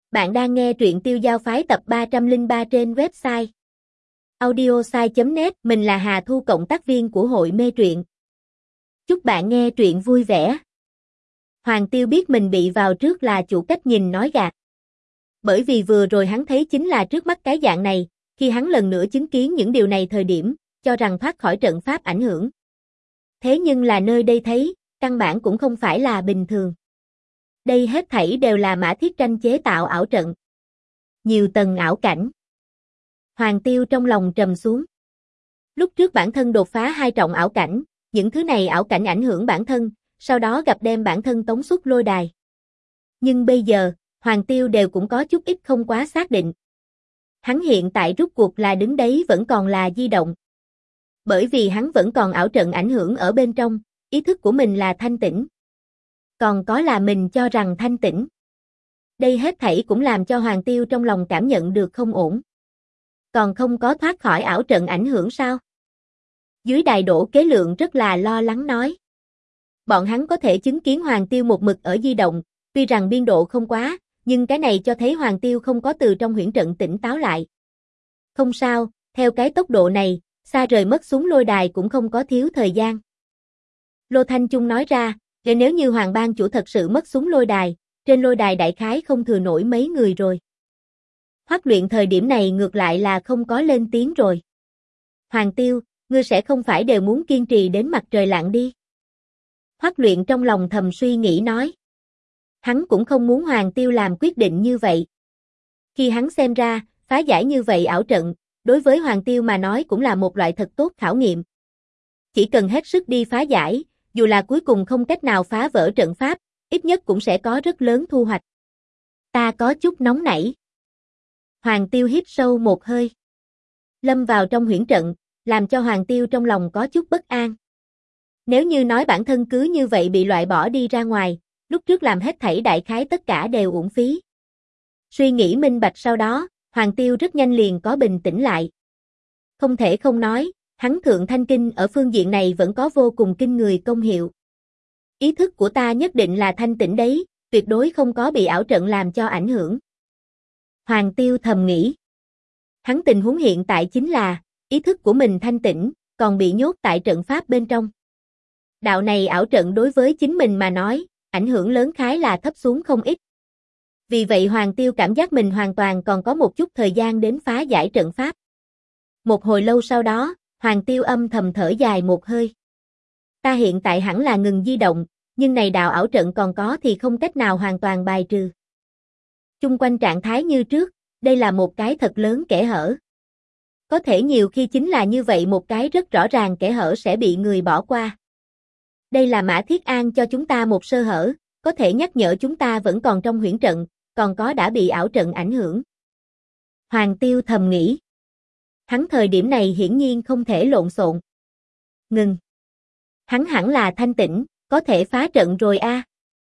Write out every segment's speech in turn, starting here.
Bạn đang nghe truyện Tiêu Giao Phái tập 303 trên website audiosai.net. Mình là Hà Thu, cộng tác viên của hội mê truyện. Chúc bạn nghe truyện vui vẻ. Hoàng Tiêu biết mình bị vào trước là chủ cách nhìn nói gạt. Bởi vì vừa rồi hắn thấy chính là trước mắt cái dạng này, khi hắn lần nữa chứng kiến những điều này thời điểm, cho rằng thoát khỏi trận pháp ảnh hưởng. Thế nhưng là nơi đây thấy, căn bản cũng không phải là bình thường. Đây hết thảy đều là Mã Thiết Tranh chế tạo ảo trận. Nhiều tầng ảo cảnh. Hoàng Tiêu trong lòng trầm xuống. Lúc trước bản thân đột phá 2 trọng ảo cảnh, những thứ này ảo cảnh ảnh hưởng bản thân, sau đó gặp đem bản thân tống xuất lôi đài. Nhưng bây giờ, Hoàng Tiêu đều cũng có chút ít không quá xác định. Hắn hiện tại rút cuộc là đứng đấy vẫn còn là di động. Bởi vì hắn vẫn còn ảo trận ảnh hưởng ở bên trong, ý thức của mình là thanh tĩnh. Còn có là mình cho rằng thanh tĩnh. Đây hết thảy cũng làm cho Hoàng Tiêu trong lòng cảm nhận được không ổn. Còn không có thoát khỏi ảo trận ảnh hưởng sao? Dưới đài Đỗ Kế Lượng rất là lo lắng nói. Bọn hắn có thể chứng kiến Hoàng Tiêu một mực ở di động, tuy rằng biên độ không quá, nhưng cái này cho thấy Hoàng Tiêu không có từ trong huyễn trận tỉnh táo lại. Không sao, theo cái tốc độ này, xa rời mất súng lôi đài cũng không có thiếu thời gian. Lô Thanh Trung nói ra, nếu như Hoàng Bang chủ thật sự mất súng lôi đài, trên lôi đài đại khái không thừa nổi mấy người rồi. Hoắc Luyện thời điểm này ngược lại là không có lên tiếng rồi. Hoàng Tiêu, ngươi sẽ không phải đều muốn kiên trì đến mặt trời lặn đi. Hoắc Luyện trong lòng thầm suy nghĩ nói. Hắn cũng không muốn Hoàng Tiêu làm quyết định như vậy. Khi hắn xem ra, phá giải như vậy ảo trận, đối với Hoàng Tiêu mà nói cũng là một loại thật tốt khảo nghiệm. Chỉ cần hết sức đi phá giải, dù là cuối cùng không cách nào phá vỡ trận pháp, ít nhất cũng sẽ có rất lớn thu hoạch. Ta có chút nóng nảy. Hoàng Tiêu hít sâu một hơi. Lâm vào trong huyễn trận, làm cho Hoàng Tiêu trong lòng có chút bất an. Nếu như nói bản thân cứ như vậy bị loại bỏ đi ra ngoài, lúc trước làm hết thảy đại khái tất cả đều uổng phí. Suy nghĩ minh bạch sau đó, Hoàng Tiêu rất nhanh liền có bình tĩnh lại. Không thể không nói, hắn Thượng Thanh Kinh ở phương diện này vẫn có vô cùng kinh người công hiệu. Ý thức của ta nhất định là thanh tĩnh đấy, tuyệt đối không có bị ảo trận làm cho ảnh hưởng. Hoàng Tiêu thầm nghĩ. Hắn tình huống hiện tại chính là, ý thức của mình thanh tĩnh, còn bị nhốt tại trận pháp bên trong. Đạo này ảo trận đối với chính mình mà nói, ảnh hưởng lớn khái là thấp xuống không ít. Vì vậy Hoàng Tiêu cảm giác mình hoàn toàn còn có một chút thời gian đến phá giải trận pháp. Một hồi lâu sau đó, Hoàng Tiêu âm thầm thở dài một hơi. Ta hiện tại hẳn là ngừng di động, nhưng này đạo ảo trận còn có thì không cách nào hoàn toàn bài trừ. Chung quanh trạng thái như trước, đây là một cái thật lớn kẽ hở. Có thể nhiều khi chính là như vậy một cái rất rõ ràng kẽ hở sẽ bị người bỏ qua. Đây là Mã Thiết An cho chúng ta một sơ hở, có thể nhắc nhở chúng ta vẫn còn trong huyễn trận, còn có đã bị ảo trận ảnh hưởng. Hoàng Tiêu thầm nghĩ. Hắn thời điểm này hiển nhiên không thể lộn xộn. Ngừng. Hắn hẳn là thanh tĩnh, có thể phá trận rồi a.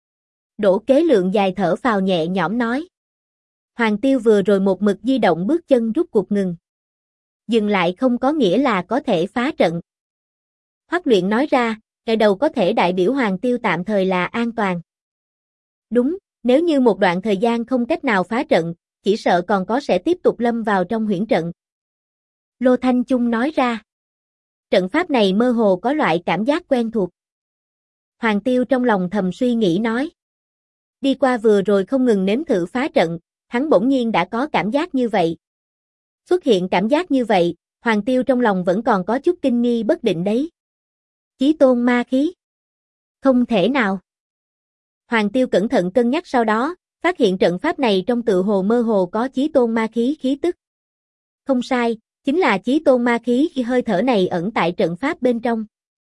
Đỗ Kế Lượng dài thở phào nhẹ nhõm nói. Hoàng Tiêu vừa rồi một mực di động bước chân rút cuộc ngừng. Dừng lại không có nghĩa là có thể phá trận. Hoắc Luyện nói ra, cái đầu có thể đại biểu Hoàng Tiêu tạm thời là an toàn. Đúng, nếu như một đoạn thời gian không cách nào phá trận, chỉ sợ còn có sẽ tiếp tục lâm vào trong huyễn trận. Lô Thanh Trung nói ra. Trận pháp này mơ hồ có loại cảm giác quen thuộc. Hoàng Tiêu trong lòng thầm suy nghĩ nói. Đi qua vừa rồi không ngừng nếm thử phá trận, hắn bỗng nhiên đã có cảm giác như vậy. Xuất hiện cảm giác như vậy, Hoàng Tiêu trong lòng vẫn còn có chút kinh nghi bất định đấy. Chí tôn ma khí. Không thể nào. Hoàng Tiêu cẩn thận cân nhắc sau đó, phát hiện trận pháp này trong tự hồ mơ hồ có chí tôn ma khí khí tức. Không sai, chính là chí tôn ma khí khi hơi thở này ẩn tại trận pháp bên trong.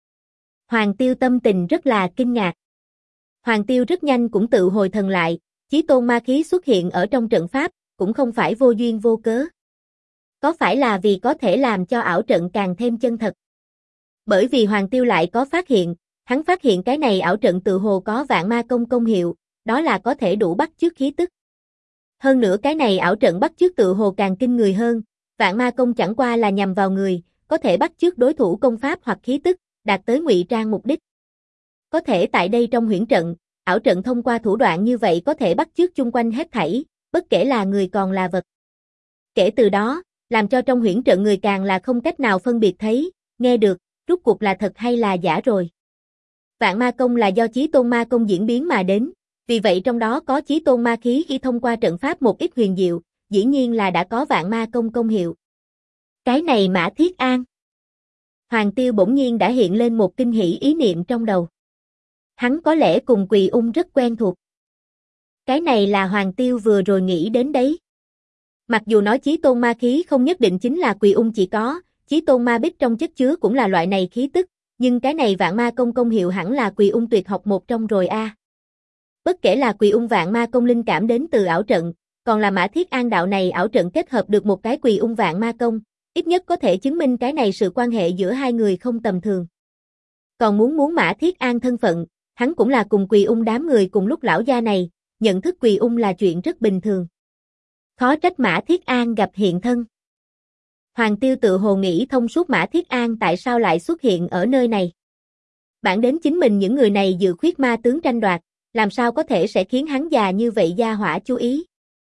Hoàng Tiêu tâm tình rất là kinh ngạc. Hoàng Tiêu rất nhanh cũng tự hồi thần lại, chí tôn ma khí xuất hiện ở trong trận pháp, cũng không phải vô duyên vô cớ. Có phải là vì có thể làm cho ảo trận càng thêm chân thật? Bởi vì Hoàng Tiêu lại có phát hiện, hắn phát hiện cái này ảo trận tự hồ có vạn ma công công hiệu, đó là có thể đủ bắt chước khí tức. Hơn nữa cái này ảo trận bắt chước tự hồ càng kinh người hơn, vạn ma công chẳng qua là nhằm vào người, có thể bắt chước đối thủ công pháp hoặc khí tức, đạt tới ngụy trang mục đích. Có thể tại đây trong huyễn trận, ảo trận thông qua thủ đoạn như vậy có thể bắt chước chung quanh hết thảy, bất kể là người còn là vật. Kể từ đó, làm cho trong huyễn trận người càng là không cách nào phân biệt thấy, nghe được, rốt cuộc là thật hay là giả rồi. Vạn ma công là do Chí Tôn ma công diễn biến mà đến, vì vậy trong đó có Chí Tôn ma khí khi thông qua trận pháp một ít huyền diệu, dĩ nhiên là đã có vạn ma công công hiệu. Cái này Mã Thiết An. Hoàng Tiêu bỗng nhiên đã hiện lên một kinh hỉ ý niệm trong đầu. Hắn có lẽ cùng Quỳ Ung rất quen thuộc. Cái này là Hoàng Tiêu vừa rồi nghĩ đến đấy. Mặc dù nói Chí Tôn ma khí không nhất định chính là Quỳ Ung chỉ có, Chí Tôn ma bích trong chất chứa cũng là loại này khí tức, nhưng cái này vạn ma công công hiệu hẳn là Quỳ Ung tuyệt học một trong rồi a. Bất kể là Quỳ Ung vạn ma công linh cảm đến từ ảo trận, còn là Mã Thiết An đạo này ảo trận kết hợp được một cái Quỳ Ung vạn ma công, ít nhất có thể chứng minh cái này sự quan hệ giữa hai người không tầm thường. Còn muốn Mã Thiết An thân phận, hắn cũng là cùng Quỳ Ung đám người cùng lúc lão gia này, nhận thức Quỳ Ung là chuyện rất bình thường. Khó trách Mã Thiết An gặp hiện thân. Hoàng Tiêu tự hồ nghĩ thông suốt Mã Thiết An tại sao lại xuất hiện ở nơi này. Bản đến chính mình những người này dự khuyết ma tướng tranh đoạt, làm sao có thể sẽ khiến hắn già như vậy gia hỏa chú ý.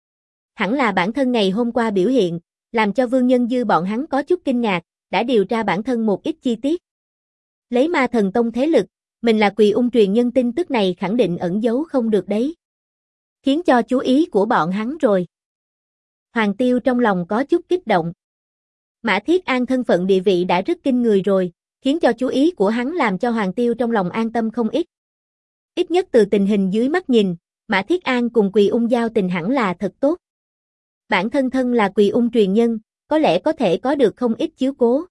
Hẳn là bản thân ngày hôm qua biểu hiện, làm cho Vương Nhân Dư bọn hắn có chút kinh ngạc, đã điều tra bản thân một ít chi tiết. Lấy Ma Thần Tông thế lực, mình là Quỳ Ung truyền nhân tin tức này khẳng định ẩn giấu không được đấy. Khiến cho chú ý của bọn hắn rồi. Hoàng Tiêu trong lòng có chút kích động. Mã Thiết An thân phận địa vị đã rất kinh người rồi, khiến cho chú ý của hắn làm cho Hoàng Tiêu trong lòng an tâm không ít. Ít nhất từ tình hình dưới mắt nhìn, Mã Thiết An cùng Quỳ Ung giao tình hẳn là thật tốt. Bản thân là Quỳ Ung truyền nhân, có lẽ có thể có được không ít chiếu cố.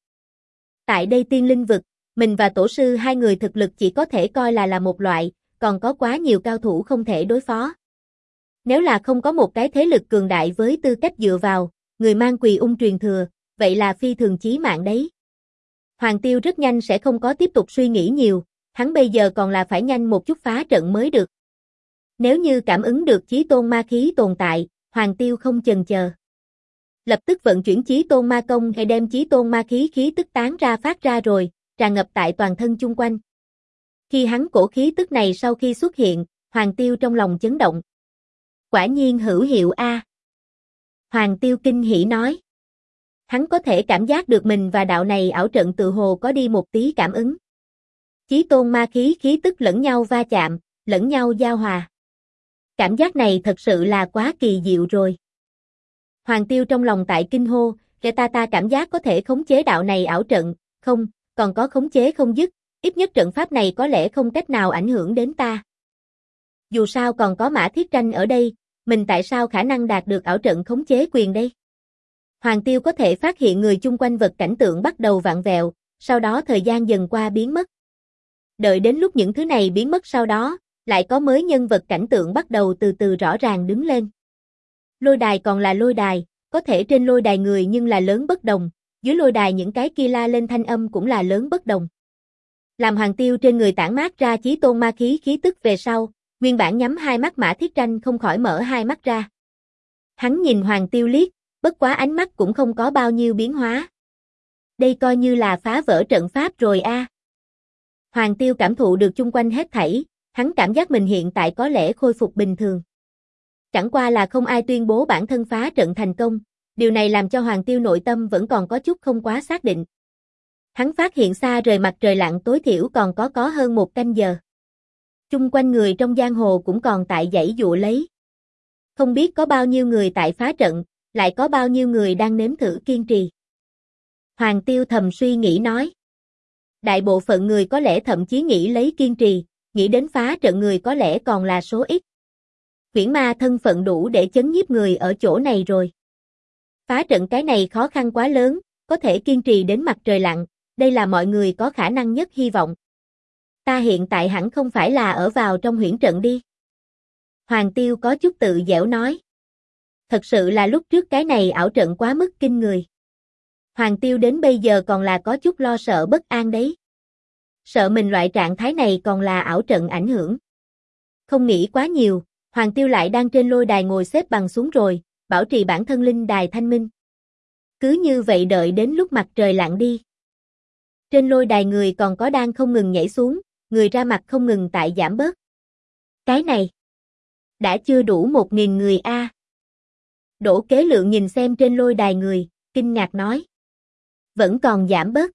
Tại đây tiên linh vực, mình và tổ sư hai người thực lực chỉ có thể coi là một loại, còn có quá nhiều cao thủ không thể đối phó. Nếu là không có một cái thế lực cường đại với tư cách dựa vào, người mang Quỳ Ung truyền thừa, vậy là phi thường chí mạng đấy. Hoàng Tiêu rất nhanh sẽ không có tiếp tục suy nghĩ nhiều, hắn bây giờ còn là phải nhanh một chút phá trận mới được. Nếu như cảm ứng được Chí Tôn ma khí tồn tại, Hoàng Tiêu không chần chờ. Lập tức vận chuyển Chí Tôn ma công hay đem Chí Tôn ma khí khí tức tán ra phát ra rồi, tràn ngập tại toàn thân chung quanh. Khi hắn cổ khí tức này sau khi xuất hiện, Hoàng Tiêu trong lòng chấn động. Quả nhiên hữu hiệu a. Hoàng Tiêu kinh hỉ nói. Hắn có thể cảm giác được mình và đạo này ảo trận tự hồ có đi một tí cảm ứng. Chí Tôn ma khí khí tức lẫn nhau va chạm, lẫn nhau giao hòa. Cảm giác này thật sự là quá kỳ diệu rồi. Hoàng Tiêu trong lòng tại kinh hô, ta cảm giác có thể khống chế đạo này ảo trận, không, còn có khống chế không dứt, ít nhất trận pháp này có lẽ không cách nào ảnh hưởng đến ta. Dù sao còn có Mã Thiết Tranh ở đây, mình tại sao khả năng đạt được ảo trận khống chế quyền đây? Hoàng Tiêu có thể phát hiện người chung quanh vật cảnh tượng bắt đầu vặn vẹo, sau đó thời gian dần qua biến mất. Đợi đến lúc những thứ này biến mất sau đó, lại có mới nhân vật cảnh tượng bắt đầu từ từ rõ ràng đứng lên. Lôi đài còn là lôi đài, có thể trên lôi đài người nhưng là lớn bất đồng, dưới lôi đài những cái kia la lên thanh âm cũng là lớn bất đồng. Làm Hoàng Tiêu trên người tản mát ra Chí Tôn ma khí khí tức về sau, nguyên bản nhắm hai mắt Mã Thiết Tranh không khỏi mở hai mắt ra. Hắn nhìn Hoàng Tiêu liếc, bất quá ánh mắt cũng không có bao nhiêu biến hóa. Đây coi như là phá vỡ trận pháp rồi a. Hoàng Tiêu cảm thụ được chung quanh hết thảy, hắn cảm giác mình hiện tại có lẽ khôi phục bình thường. Chẳng qua là không ai tuyên bố bản thân phá trận thành công, điều này làm cho Hoàng Tiêu nội tâm vẫn còn có chút không quá xác định. Hắn phát hiện xa rời mặt trời lặn tối thiểu còn có hơn một canh giờ. Chung quanh người trong giang hồ cũng còn tại giãy giụa lấy. Không biết có bao nhiêu người tại phá trận, lại có bao nhiêu người đang nếm thử kiên trì. Hoàng Tiêu thầm suy nghĩ nói. Đại bộ phận người có lẽ thậm chí nghĩ lấy kiên trì, nghĩ đến phá trận người có lẽ còn là số ít. Huyễn ma thân phận đủ để chấn nhiếp người ở chỗ này rồi. Phá trận cái này khó khăn quá lớn, có thể kiên trì đến mặt trời lặn, đây là mọi người có khả năng nhất hy vọng. Ta hiện tại hẳn không phải là ở vào trong huyễn trận đi. Hoàng Tiêu có chút tự dẻo nói. Thật sự là lúc trước cái này ảo trận quá mức kinh người. Hoàng Tiêu đến bây giờ còn là có chút lo sợ bất an đấy. Sợ mình loại trạng thái này còn là ảo trận ảnh hưởng. Không nghĩ quá nhiều, Hoàng Tiêu lại đang trên lôi đài ngồi xếp bằng xuống rồi, bảo trì bản thân linh đài thanh minh. Cứ như vậy đợi đến lúc mặt trời lặn đi. Trên lôi đài người còn có đang không ngừng nhảy xuống, người ra mặt không ngừng tại giảm bớt. Cái này đã chưa đủ 1.000 người a. Đỗ Kế Lượng nhìn xem trên lôi đài người, kinh ngạc nói. Vẫn còn giảm bớt.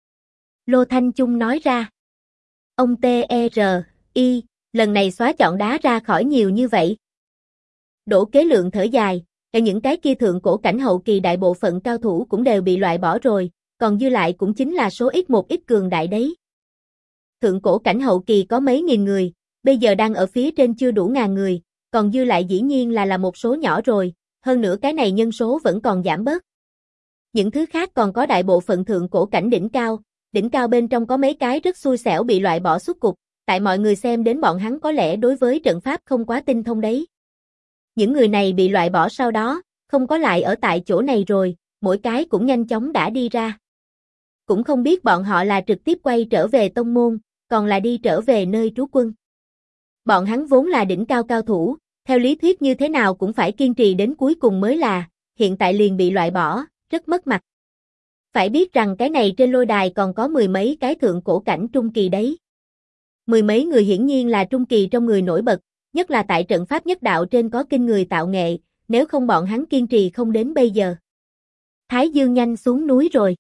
Lô Thanh Chung nói ra. Ông T.E.R.I, lần này xóa chọn đá ra khỏi nhiều như vậy. Đỗ Kế Lượng thở dài, những cái kia thượng cổ cảnh hậu kỳ đại bộ phận cao thủ cũng đều bị loại bỏ rồi, còn dư lại cũng chính là số ít một ít cường đại đấy. Thượng cổ cảnh hậu kỳ có mấy nghìn người, bây giờ đang ở phía trên chưa đủ ngàn người, còn dư lại dĩ nhiên là một số nhỏ rồi, hơn nữa cái này nhân số vẫn còn giảm bớt. Những thứ khác còn có đại bộ phận thượng cổ cảnh đỉnh cao bên trong có mấy cái rất xui xẻo bị loại bỏ xuất cục, tại mọi người xem đến bọn hắn có lẽ đối với trận pháp không quá tinh thông đấy. Những người này bị loại bỏ sau đó, không có lại ở tại chỗ này rồi, mỗi cái cũng nhanh chóng đã đi ra. Cũng không biết bọn họ là trực tiếp quay trở về tông môn, còn là đi trở về nơi trú quân. Bọn hắn vốn là đỉnh cao cao thủ, theo lý thuyết như thế nào cũng phải kiên trì đến cuối cùng mới là, hiện tại liền bị loại bỏ, rất mất mặt. Phải biết rằng cái này trên lôi đài còn có mười mấy cái thượng cổ cảnh trung kỳ đấy. Mười mấy người hiển nhiên là trung kỳ trong người nổi bật, nhất là tại trận pháp nhất đạo trên có kinh người tạo nghệ, nếu không bọn hắn kiên trì không đến bây giờ. Thái Dương nhanh xuống núi rồi.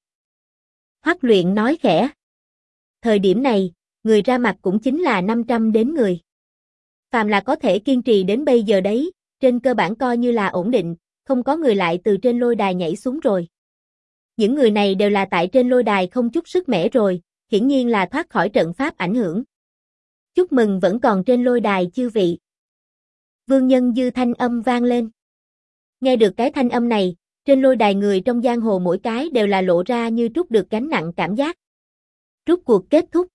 Hoắc Luyện nói khẽ. Thời điểm này, người ra mặt cũng chính là 500 đến người. Phàm là có thể kiên trì đến bây giờ đấy, trên cơ bản coi như là ổn định, không có người lại từ trên lôi đài nhảy xuống rồi. Những người này đều là tại trên lôi đài không chút sức mẻ rồi, hiển nhiên là thoát khỏi trận pháp ảnh hưởng. Chúc mừng vẫn còn trên lôi đài chư vị. Vương Nhân Dư thanh âm vang lên. Nghe được cái thanh âm này, trên lôi đài người trong giang hồ mỗi cái đều là lộ ra như trút được gánh nặng cảm giác. Rút cuộc kết thúc.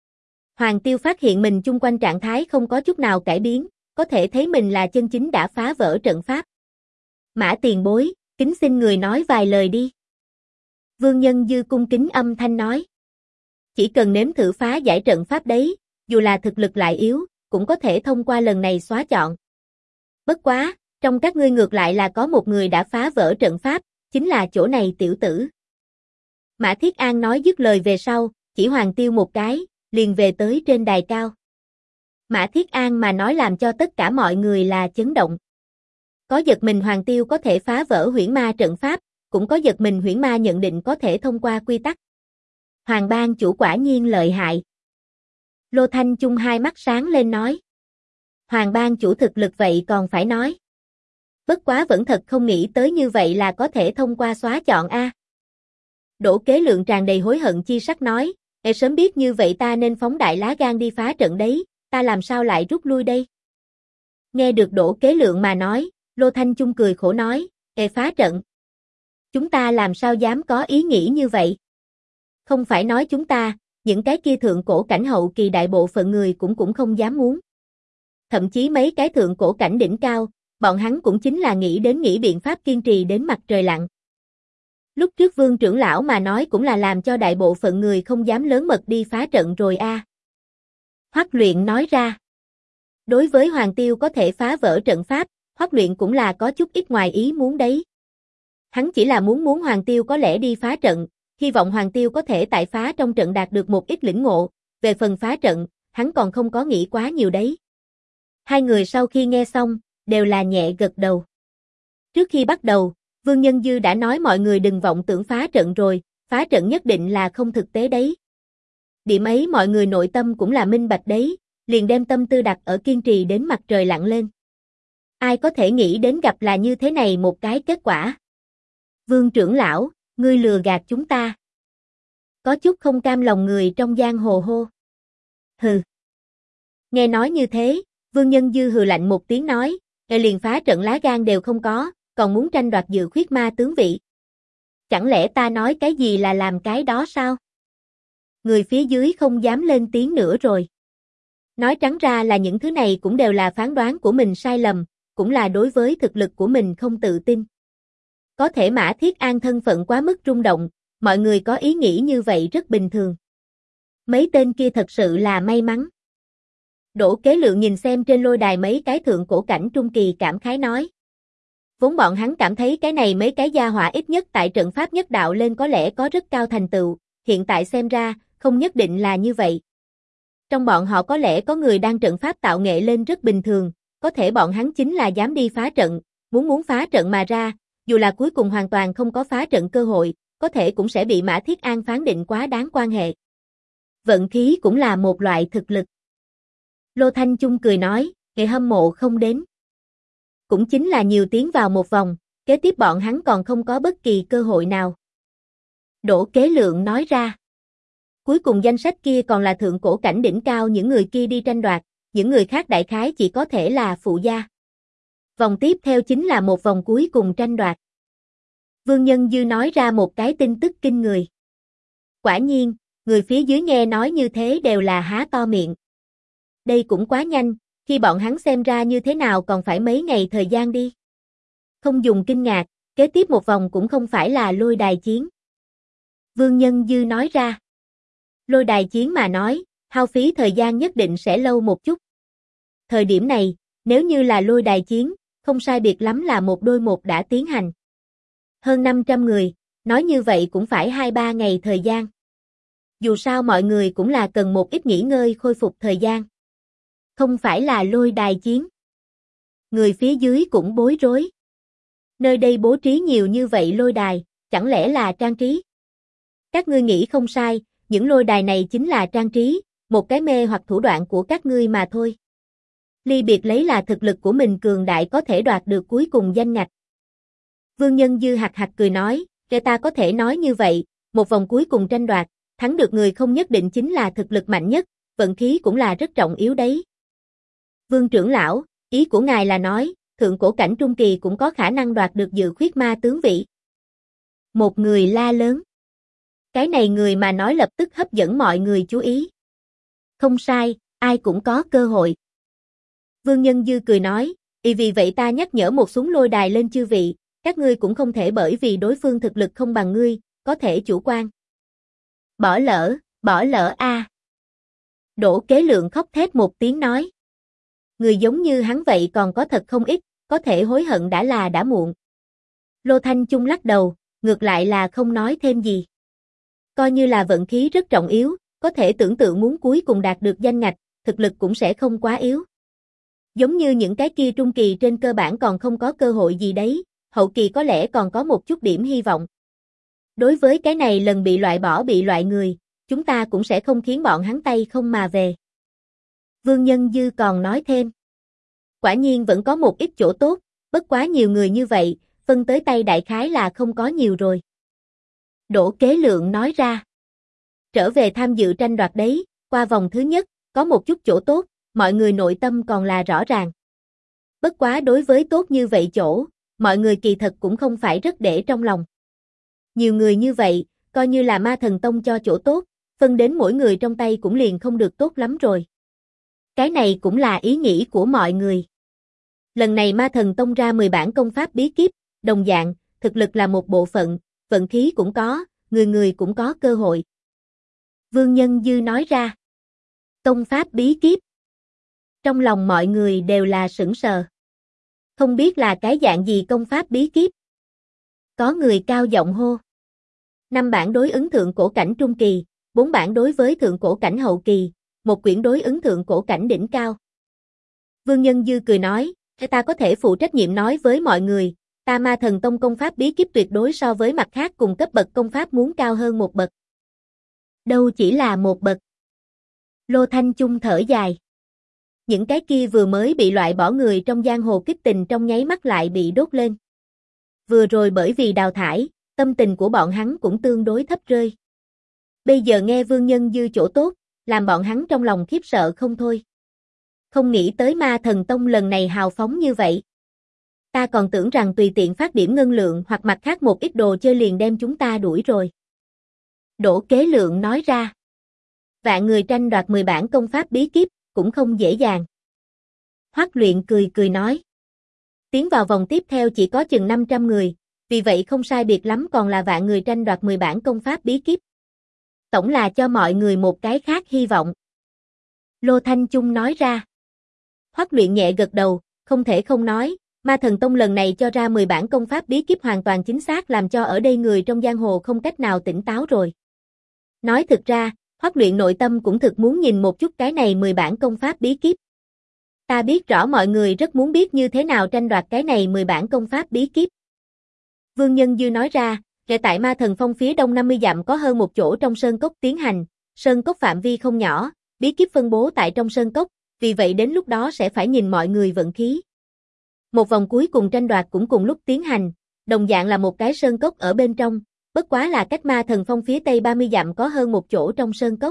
Hoàng Tiêu phát hiện mình chung quanh trạng thái không có chút nào cải biến, có thể thấy mình là chân chính đã phá vỡ trận pháp. Mã tiền bối, kính xin người nói vài lời đi. Vương Nhân Dư cung kính âm thanh nói. Chỉ cần nếm thử phá giải trận pháp đấy, dù là thực lực lại yếu, cũng có thể thông qua lần này xóa chọn. Bất quá, trong các ngươi ngược lại là có một người đã phá vỡ trận pháp, chính là chỗ này tiểu tử. Mã Thiết An nói dứt lời về sau, chỉ Hoàng Tiêu một cái, liền về tới trên đài cao. Mã Thiết An mà nói làm cho tất cả mọi người là chấn động. Có giật mình Hoàng Tiêu có thể phá vỡ huyễn ma trận pháp, cũng có giật mình huyễn ma nhận định có thể thông qua quy tắc. Hoàng Bang chủ quả nhiên lợi hại. Lô Thanh Chung hai mắt sáng lên nói. Hoàng Bang chủ thực lực vậy còn phải nói. Bất quá vẫn thật không nghĩ tới như vậy là có thể thông qua xóa chọn a. Đỗ Kế Lượng tràn đầy hối hận chi sắc nói, sớm biết như vậy ta nên phóng đại lá gan đi phá trận đấy, ta làm sao lại rút lui đây? Nghe được Đỗ Kế Lượng mà nói, Lô Thanh Chung cười khổ nói, phá trận. Chúng ta làm sao dám có ý nghĩ như vậy? Không phải nói chúng ta, những cái kia thượng cổ cảnh hậu kỳ đại bộ phận người cũng không dám muốn. Thậm chí mấy cái thượng cổ cảnh đỉnh cao, bọn hắn cũng chính là nghĩ biện pháp kiên trì đến mặt trời lặn. Lúc trước Vương trưởng lão mà nói cũng là làm cho đại bộ phận người không dám lớn mật đi phá trận rồi a. Hoắc Luyện nói ra. Đối với Hoàng Tiêu có thể phá vỡ trận pháp, Hoắc Luyện cũng là có chút ít ngoài ý muốn đấy. Hắn chỉ là muốn Hoàng Tiêu có lẽ đi phá trận, hy vọng Hoàng Tiêu có thể tại phá trong trận đạt được một ít lĩnh ngộ, về phần phá trận, hắn còn không có nghĩ quá nhiều đấy. Hai người sau khi nghe xong, đều là nhẹ gật đầu. Trước khi bắt đầu, Vương Nhân Dư đã nói mọi người đừng vọng tưởng phá trận rồi, phá trận nhất định là không thực tế đấy. Điểm ấy mọi người nội tâm cũng là minh bạch đấy, liền đem tâm tư đặt ở kiên trì đến mặt trời lặn lên. Ai có thể nghĩ đến gặp là như thế này một cái kết quả. Vương trưởng lão, ngươi lừa gạt chúng ta. Có chút không cam lòng người trong giang hồ hô. Hừ. Nghe nói như thế, Vương Nhân Dư hừ lạnh một tiếng nói, liền phá trận lá gan đều không có, còn muốn tranh đoạt dự khuyết ma tướng vị. Chẳng lẽ ta nói cái gì là làm cái đó sao? Người phía dưới không dám lên tiếng nữa rồi. Nói trắng ra là những thứ này cũng đều là phán đoán của mình sai lầm, cũng là đối với thực lực của mình không tự tin. Có thể Mã Thiết An thân phận quá mức rung động, mọi người có ý nghĩ như vậy rất bình thường. Mấy tên kia thật sự là may mắn. Đỗ Kế Lượng nhìn xem trên lôi đài mấy cái thượng cổ cảnh trung kỳ cảm khái nói. Vốn bọn hắn cảm thấy cái này mấy cái gia hỏa ít nhất tại trận pháp nhất đạo lên có lẽ có rất cao thành tựu, hiện tại xem ra, không nhất định là như vậy. Trong bọn họ có lẽ có người đang trận pháp tạo nghệ lên rất bình thường, có thể bọn hắn chính là dám đi phá trận, muốn phá trận mà ra, dù là cuối cùng hoàn toàn không có phá trận cơ hội, có thể cũng sẽ bị Mã Thiết An phán định quá đáng quan hệ. Vận khí cũng là một loại thực lực. Lô Thanh Chung cười nói, người hâm mộ không đến. Cũng chính là nhiều tiến vào một vòng, kế tiếp bọn hắn còn không có bất kỳ cơ hội nào. Đỗ Kế Lượng nói ra. Cuối cùng danh sách kia còn là thượng cổ cảnh đỉnh cao, những người kia đi tranh đoạt, những người khác đại khái chỉ có thể là phụ gia. Vòng tiếp theo chính là một vòng cuối cùng tranh đoạt. Vương Nhân Dư nói ra một cái tin tức kinh người. Quả nhiên, người phía dưới nghe nói như thế đều là há to miệng. Đây cũng quá nhanh, khi bọn hắn xem ra như thế nào còn phải mấy ngày thời gian đi. Không dùng kinh ngạc, kế tiếp một vòng cũng không phải là lôi đài chiến. Vương Nhân Dư nói ra. Lôi đài chiến mà nói, hao phí thời gian nhất định sẽ lâu một chút. Thời điểm này, nếu như là lôi đài chiến, không sai biệt lắm là một đôi một đã tiến hành. Hơn 500 người, nói như vậy cũng phải 2-3 ngày thời gian. Dù sao mọi người cũng là cần một ít nghỉ ngơi khôi phục thời gian. Không phải là lôi đài chiến. Người phía dưới cũng bối rối. Nơi đây bố trí nhiều như vậy lôi đài, chẳng lẽ là trang trí? Các ngươi nghĩ không sai, những lôi đài này chính là trang trí, một cái mê hoặc thủ đoạn của các ngươi mà thôi. Ly biệt lấy là thực lực của mình cường đại có thể đoạt được cuối cùng danh ngạch. Vương Nhân Dư hạc hạc cười nói, kẻ ta có thể nói như vậy, một vòng cuối cùng tranh đoạt, thắng được người không nhất định chính là thực lực mạnh nhất, vận khí cũng là rất trọng yếu đấy. Vương trưởng lão, ý của ngài là nói, thượng cổ cảnh trung kỳ cũng có khả năng đoạt được dự khuyết ma tướng vị. Một người la lớn. Cái này người mà nói lập tức hấp dẫn mọi người chú ý. Không sai, ai cũng có cơ hội. Vương Nhân Dư cười nói, vì vậy ta nhắc nhở một súng lôi đài lên chư vị, các ngươi cũng không thể bởi vì đối phương thực lực không bằng ngươi, có thể chủ quan. Bỏ lỡ a. Đỗ Kế Lượng khóc thét một tiếng nói. Người giống như hắn vậy còn có thật không ít, có thể hối hận đã muộn. Lô Thanh Chung lắc đầu, ngược lại là không nói thêm gì. Coi như là vận khí rất trọng yếu, có thể tưởng tượng muốn cuối cùng đạt được danh ngạch, thực lực cũng sẽ không quá yếu. Giống như những cái kia trung kỳ trên cơ bản còn không có cơ hội gì đấy, hậu kỳ có lẽ còn có một chút điểm hy vọng. Đối với cái này lần bị loại người, chúng ta cũng sẽ không khiến bọn hắn tay không mà về. Vương Nhân Dư còn nói thêm. Quả nhiên vẫn có một ít chỗ tốt, bất quá nhiều người như vậy, phân tới tay đại khái là không có nhiều rồi. Đỗ Kế Lượng nói ra. Trở về tham dự tranh đoạt đấy, qua vòng thứ nhất, có một chút chỗ tốt, mọi người nội tâm còn là rõ ràng. Bất quá đối với tốt như vậy chỗ, mọi người kỳ thật cũng không phải rất để trong lòng. Nhiều người như vậy, coi như là Ma Thần Tông cho chỗ tốt, phân đến mỗi người trong tay cũng liền không được tốt lắm rồi. Cái này cũng là ý nghĩ của mọi người. Lần này Ma Thần Tông ra 10 bản công pháp bí kíp, đồng dạng, thực lực là một bộ phận, vận khí cũng có, người người cũng có cơ hội. Vương Nhân Dư nói ra. Công pháp bí kíp. Trong lòng mọi người đều là sững sờ. Không biết là cái dạng gì công pháp bí kíp. Có người cao giọng hô. 5 bản đối ứng thượng cổ cảnh trung kỳ, 4 bản đối với thượng cổ cảnh hậu kỳ, một quyển đối ứng thượng cổ cảnh đỉnh cao. Vương Nhân Dư cười nói, ta có thể phụ trách nhiệm nói với mọi người, ta Ma Thần Tông công pháp bí kíp tuyệt đối so với mặt khác cùng cấp bậc công pháp muốn cao hơn một bậc. Đâu chỉ là một bậc. Lô Thanh Chung thở dài. Những cái kia vừa mới bị loại bỏ người trong giang hồ kích tình trong nháy mắt lại bị đốt lên. Vừa rồi bởi vì đào thải, tâm tình của bọn hắn cũng tương đối thấp rơi. Bây giờ nghe Vương Nhân Dư chỗ tốt, làm bọn hắn trong lòng khiếp sợ không thôi. Không nghĩ tới Ma Thần Tông lần này hào phóng như vậy. Ta còn tưởng rằng tùy tiện phát điểm ngân lượng hoặc mặt khác một ít đồ chơi liền đem chúng ta đuổi rồi. Đỗ Kế Lượng nói ra. Vạn người tranh đoạt 10 bản công pháp bí kíp, cũng không dễ dàng. Hoắc Luyện cười nói. Tiến vào vòng tiếp theo chỉ có chừng 500 người, vì vậy không sai biệt lắm còn là vạn người tranh đoạt 10 bản công pháp bí kíp. Tổng là cho mọi người một cái khác hy vọng. Lô Thanh Chung nói ra. Hoắc Luyện nhẹ gật đầu, không thể không nói, Ma Thần Tông lần này cho ra 10 bản công pháp bí kíp hoàn toàn chính xác làm cho ở đây người trong giang hồ không cách nào tỉnh táo rồi. Nói thực ra, Hoắc Luyện nội tâm cũng thực muốn nhìn một chút cái này 10 bản công pháp bí kíp. Ta biết rõ mọi người rất muốn biết như thế nào tranh đoạt cái này 10 bản công pháp bí kíp. Vương Nhân Dư nói ra, kể tại Ma Thần Phong phía đông 50 dặm có hơn một chỗ trong sơn cốc tiến hành, sơn cốc phạm vi không nhỏ, bí kíp phân bố tại trong sơn cốc, vì vậy đến lúc đó sẽ phải nhìn mọi người vận khí. Một vòng cuối cùng tranh đoạt cũng cùng lúc tiến hành, đồng dạng là một cái sơn cốc ở bên trong, bất quá là cách Ma Thần Phong phía tây 30 dặm có hơn một chỗ trong sơn cốc.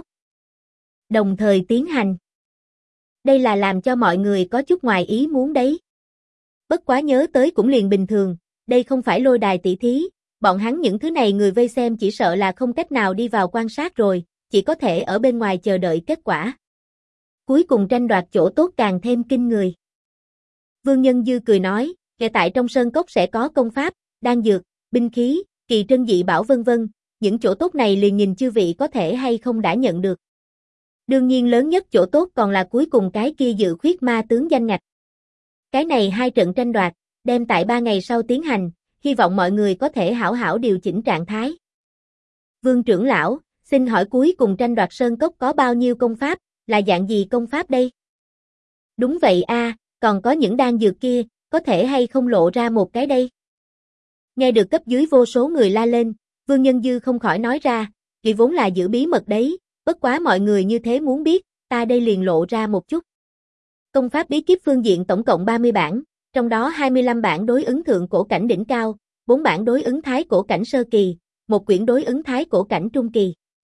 Đồng thời tiến hành. Đây là làm cho mọi người có chút ngoài ý muốn đấy. Bất quá nhớ tới cũng liền bình thường, đây không phải lôi đài tỷ thí, bọn hắn những thứ này người vây xem chỉ sợ là không cách nào đi vào quan sát rồi, chỉ có thể ở bên ngoài chờ đợi kết quả. Cuối cùng tranh đoạt chỗ tốt càng thêm kinh người. Vương Nhân Dư cười nói, kể tại trong sơn cốc sẽ có công pháp, đan dược, binh khí, kỳ trân dị bảo vân vân, những chỗ tốt này liền nhìn chư vị có thể hay không đã nhận được. Đương nhiên lớn nhất chỗ tốt còn là cuối cùng cái kia dự khuyết ma tướng danh ngạch. Cái này 2 trận tranh đoạt, đem tại 3 ngày sau tiến hành, hy vọng mọi người có thể hảo hảo điều chỉnh trạng thái. Vương trưởng lão, xin hỏi cuối cùng tranh đoạt sơn cốc có bao nhiêu công pháp, là dạng gì công pháp đây? Đúng vậy a, còn có những đan dược kia, có thể hay không lộ ra một cái đây? Nghe được cấp dưới vô số người la lên, Vương Nhân Dư không khỏi nói ra, vì vốn là giữ bí mật đấy, bất quá mọi người như thế muốn biết, ta đây liền lộ ra một chút. Công pháp bí kíp phương diện tổng cộng 30 bản, trong đó 25 bản đối ứng thượng cổ cảnh đỉnh cao, 4 bản đối ứng thái cổ cảnh sơ kỳ, một quyển đối ứng thái cổ cảnh trung kỳ.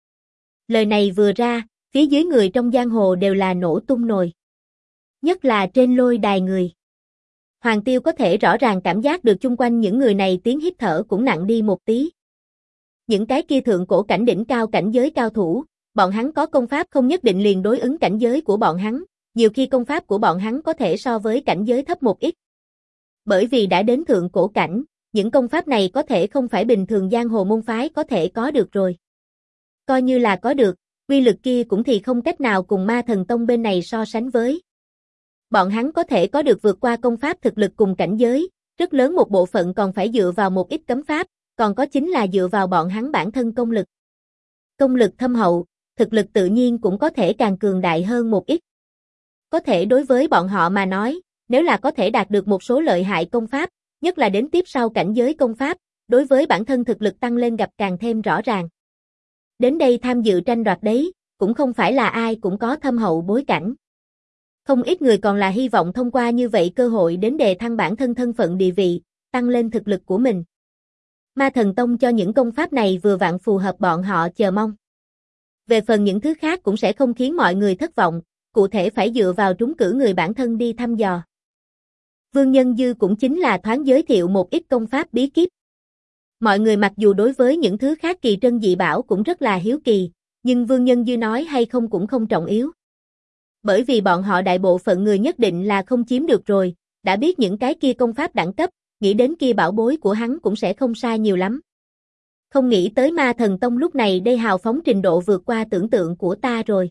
Lời này vừa ra, phía dưới người trong giang hồ đều là nổ tung nồi. Nhất là trên lôi đài người. Hoàng Tiêu có thể rõ ràng cảm giác được chung quanh những người này tiếng hít thở cũng nặng đi một tí. Những cái kia thượng cổ cảnh đỉnh cao cảnh giới cao thủ, bọn hắn có công pháp không nhất định liền đối ứng cảnh giới của bọn hắn, nhiều khi công pháp của bọn hắn có thể so với cảnh giới thấp một ít. Bởi vì đã đến thượng cổ cảnh, những công pháp này có thể không phải bình thường giang hồ môn phái có thể có được rồi. Coi như là có được, uy lực kia cũng thì không cách nào cùng Ma Thần Tông bên này so sánh với. Bọn hắn có thể có được vượt qua công pháp thực lực cùng cảnh giới, rất lớn một bộ phận còn phải dựa vào một ít cấm pháp, còn có chính là dựa vào bọn hắn bản thân công lực. Công lực thâm hậu, thực lực tự nhiên cũng có thể càng cường đại hơn một ít. Có thể đối với bọn họ mà nói, nếu là có thể đạt được một số lợi hại công pháp, nhất là đến tiếp sau cảnh giới công pháp, đối với bản thân thực lực tăng lên gặp càng thêm rõ ràng. Đến đây tham dự tranh đoạt đấy, cũng không phải là ai cũng có thâm hậu bối cảnh. Không ít người còn là hy vọng thông qua như vậy cơ hội đến đề thăng bản thân thân phận địa vị, tăng lên thực lực của mình. Ma Thần Tông cho những công pháp này vừa vặn phù hợp bọn họ chờ mong. Về phần những thứ khác cũng sẽ không khiến mọi người thất vọng, cụ thể phải dựa vào trúng cử người bản thân đi thăm dò. Vương Nhân Dư cũng chính là thoáng giới thiệu một ít công pháp bí kíp. Mọi người mặc dù đối với những thứ khác kỳ trân dị bảo cũng rất là hiếu kỳ, nhưng Vương Nhân Dư nói hay không cũng không trọng yếu. Bởi vì bọn họ đại bộ phận người nhất định là không chiếm được rồi, đã biết những cái kia công pháp đẳng cấp, nghĩ đến kia bảo bối của hắn cũng sẽ không sai nhiều lắm. Không nghĩ tới Ma Thần Tông lúc này đây hào phóng trình độ vượt qua tưởng tượng của ta rồi.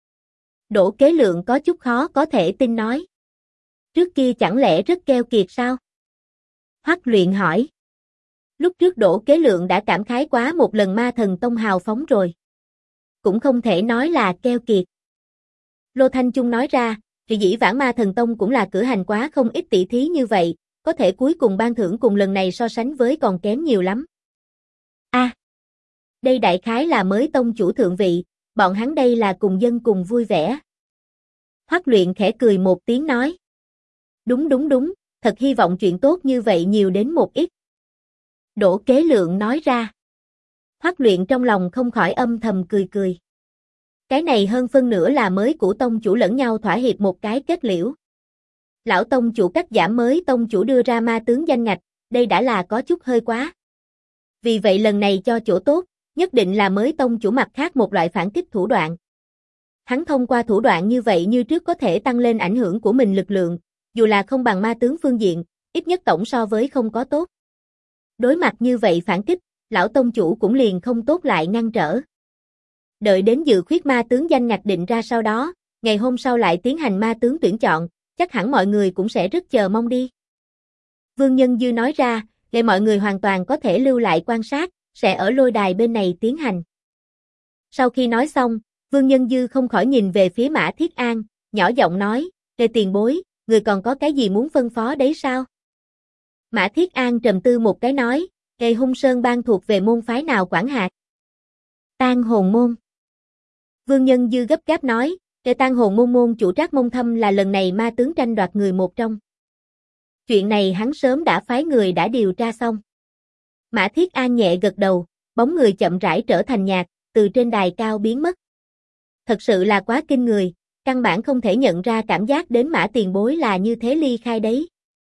Đỗ Kế Lượng có chút khó có thể tin nói. Trước kia chẳng lẽ rất keo kiệt sao? Hoắc Luyện hỏi. Lúc trước Đỗ Kế Lượng đã cảm khái quá một lần Ma Thần Tông hào phóng rồi. Cũng không thể nói là keo kiệt. Lô Thanh Trung nói ra, thì dĩ vãng Ma Thần Tông cũng là cử hành quá không ít tỷ thí như vậy, có thể cuối cùng ban thưởng cùng lần này so sánh với còn kém nhiều lắm. Đây đại khái là mới tông chủ thượng vị, bọn hắn đây là cùng dân cùng vui vẻ. Hoắc Luyện khẽ cười một tiếng nói. Đúng, thật hy vọng chuyện tốt như vậy nhiều đến một ít. Đỗ Kế Lượng nói ra. Hoắc Luyện trong lòng không khỏi âm thầm cười. Cái này hơn phân nửa là mới của tông chủ lẫn nhau thỏa hiệp một cái kết liễu. Lão tông chủ cắt giảm mới tông chủ đưa ra ma tướng danh ngạch, đây đã là có chút hơi quá. Vì vậy lần này cho chỗ tốt, nhất định là mới tông chủ mặt khác một loại phản kích thủ đoạn. Hắn thông qua thủ đoạn như vậy như trước có thể tăng lên ảnh hưởng của mình lực lượng, dù là không bằng ma tướng phương diện, ít nhất tổng so với không có tốt. Đối mặt như vậy phản kích, lão tông chủ cũng liền không tốt lại ngăn trở. Đợi đến dự khuyết ma tướng danh ngạch định ra sau đó, ngày hôm sau lại tiến hành ma tướng tuyển chọn, chắc hẳn mọi người cũng sẽ rất chờ mong đi. Vương Nhân Dư nói ra, để mọi người hoàn toàn có thể lưu lại quan sát, sẽ ở lôi đài bên này tiến hành. Sau khi nói xong, Vương Nhân Dư không khỏi nhìn về phía Mã Thiết An, nhỏ giọng nói, Kê tiền bối, người còn có cái gì muốn phân phó đấy sao? Mã Thiết An trầm tư một cái nói, Kê Hung Sơn Bang thuộc về môn phái nào quản hạt? Tang Hồn Môn. Vương Nhân Dư gấp gáp nói, Kê Tang Hồn Môn môn chủ Trác Mông Thâm là lần này ma tướng tranh đoạt người một trong. Chuyện này hắn sớm đã phái người đã điều tra xong. Mã Thiết An nhẹ gật đầu, bóng người chậm rãi trở thành nhạt, từ trên đài cao biến mất. Thật sự là quá kinh người, căn bản không thể nhận ra cảm giác đến Mã tiền bối là như thế ly khai đấy.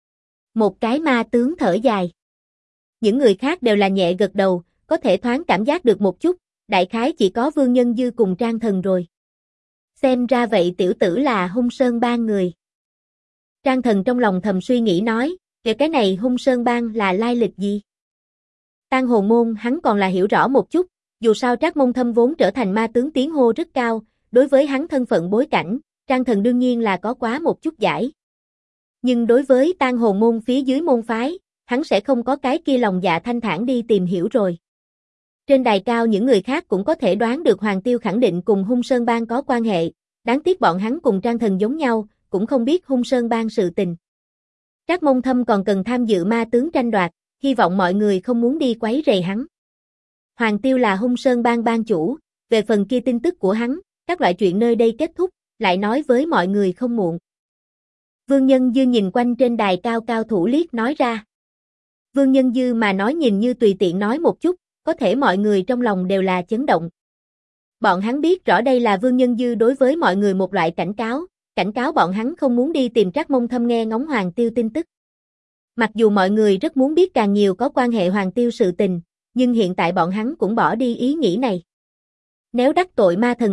Một cái ma tướng thở dài. Những người khác đều là nhẹ gật đầu, có thể thoáng cảm giác được một chút, đại khái chỉ có Vương Nhân Dư cùng Trang Thần rồi. Xem ra vậy tiểu tử là Hung Sơn Bang người. Trang Thần trong lòng thầm suy nghĩ nói, kể cái này Hung Sơn Bang là lai lịch gì? Tang Hồn Môn hắn còn là hiểu rõ một chút, dù sao Trác Mông Thâm vốn trở thành ma tướng tiếng hô rất cao, đối với hắn thân phận bối cảnh, Trang Thần đương nhiên là có quá một chút giải. Nhưng đối với Tang Hồn Môn phía dưới môn phái, hắn sẽ không có cái kia lòng dạ thanh thản đi tìm hiểu rồi. Trên đài cao những người khác cũng có thể đoán được Hoàng Tiêu khẳng định cùng Hung Sơn Bang có quan hệ, đáng tiếc bọn hắn cùng Trang Thần giống nhau, cũng không biết Hung Sơn Bang sự tình. Trác Mông Thâm còn cần tham dự ma tướng tranh đoạt, hy vọng mọi người không muốn đi quấy rầy hắn. Hoàng Tiêu là Hung Sơn Bang bang chủ, về phần kia tin tức của hắn, các loại chuyện nơi đây kết thúc, lại nói với mọi người không muộn. Vương Nhân Dư nhìn quanh trên đài cao cao thủ liếc nói ra. Vương Nhân Dư mà nói nhìn như tùy tiện nói một chút, có thể mọi người trong lòng đều là chấn động. Bọn hắn biết rõ đây là Vương Nhân Dư đối với mọi người một loại cảnh cáo bọn hắn không muốn đi tìm Trác Mông Thâm nghe ngóng Hoàng Tiêu tin tức. Mặc dù mọi người rất muốn biết càng nhiều có quan hệ Hoàng Tiêu sự tình, nhưng hiện tại bọn hắn cũng bỏ đi ý nghĩ này. Nếu đắc tội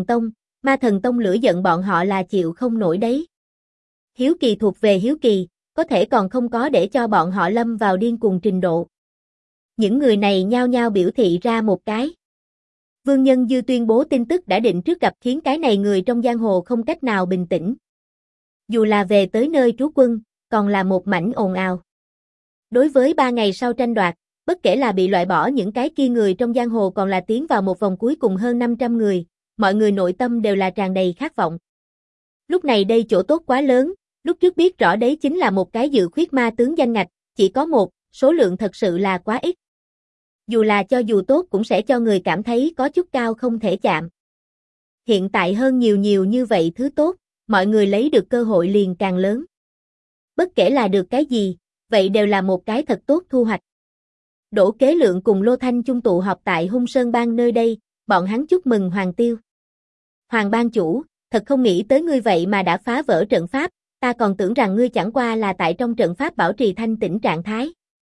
Ma Thần Tông lửa giận bọn họ là chịu không nổi đấy. Hiếu kỳ thuộc về hiếu kỳ, có thể còn không có để cho bọn họ lâm vào điên cuồng trình độ. Những người này nhao nhao biểu thị ra một cái. Vương Nhân Dư tuyên bố tin tức đã định trước gặp khiến cái này người trong giang hồ không cách nào bình tĩnh. Dù là về tới nơi trú quân, còn là một mảnh ồn ào. Đối với 3 ngày sau tranh đoạt, bất kể là bị loại bỏ những cái kia người trong giang hồ còn là tiến vào một vòng cuối cùng hơn 500 người, mọi người nội tâm đều là tràn đầy khát vọng. Lúc này đây chỗ tốt quá lớn, lúc trước biết rõ đấy chính là một cái dự khuyết ma tướng danh ngạch, chỉ có một, số lượng thật sự là quá ít. Dù là cho dù tốt cũng sẽ cho người cảm thấy có chút cao không thể chạm. Hiện tại hơn nhiều như vậy thứ tốt, mọi người lấy được cơ hội liền càng lớn. Bất kể là được cái gì, vậy đều là một cái thật tốt thu hoạch. Đỗ Kế Lượng cùng Lô Thanh chung tụ họp tại Hung Sơn Bang nơi đây, bọn hắn chúc mừng Hoàng Tiêu. Hoàng Bang chủ, thật không nghĩ tới ngươi vậy mà đã phá vỡ trận pháp, ta còn tưởng rằng ngươi chẳng qua là tại trong trận pháp bảo trì thanh tĩnh trạng thái.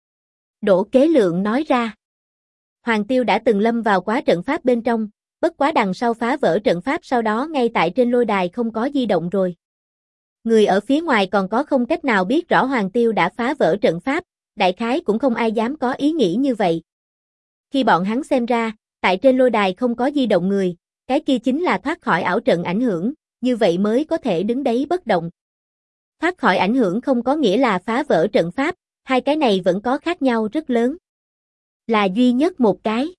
Đỗ Kế Lượng nói ra. Hoàng Tiêu đã từng lâm vào quá trận pháp bên trong, bất quá đằng sau phá vỡ trận pháp sau đó ngay tại trên lôi đài không có di động rồi. Người ở phía ngoài còn có không cách nào biết rõ Hoàng Tiêu đã phá vỡ trận pháp, đại khái cũng không ai dám có ý nghĩ như vậy. Khi bọn hắn xem ra, tại trên lôi đài không có di động người, cái kia chính là thoát khỏi ảo trận ảnh hưởng, như vậy mới có thể đứng đấy bất động. Thoát khỏi ảnh hưởng không có nghĩa là phá vỡ trận pháp, hai cái này vẫn có khác nhau rất lớn. Là duy nhất một cái.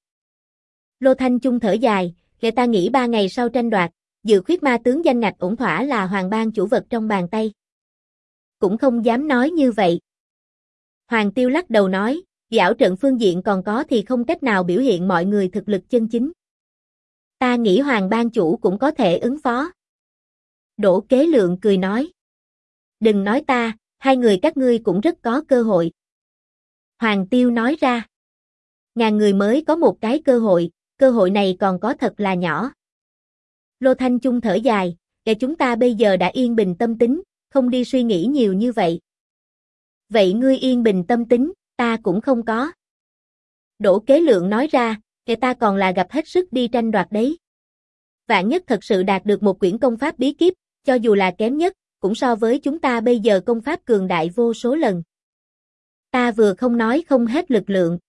Lô Thanh Trung thở dài, người ta nghĩ 3 ngày sau tranh đoạt, dự khuyết ma tướng danh ngạch ổn thỏa là Hoàng Bang chủ vật trong bàn tay. Cũng không dám nói như vậy. Hoàng Tiêu lắc đầu nói, vì ảo trận phương diện còn có thì không cách nào biểu hiện mọi người thực lực chân chính. Ta nghĩ Hoàng Bang chủ cũng có thể ứng phó. Đỗ Kế Lượng cười nói. Đừng nói ta, hai người các ngươi cũng rất có cơ hội. Hoàng Tiêu nói ra. Ngàn người mới có một cái cơ hội này còn có thật là nhỏ. Lô Thanh Trung thở dài, để chúng ta bây giờ đã yên bình tâm tính, không đi suy nghĩ nhiều như vậy. Vậy ngươi yên bình tâm tính, ta cũng không có. Đỗ Kế Lượng nói ra, để ta còn là gặp hết sức đi tranh đoạt đấy. Vạn nhất thật sự đạt được một quyển công pháp bí kíp, cho dù là kém nhất, cũng so với chúng ta bây giờ công pháp cường đại vô số lần. Ta vừa không nói không hết lực lượng.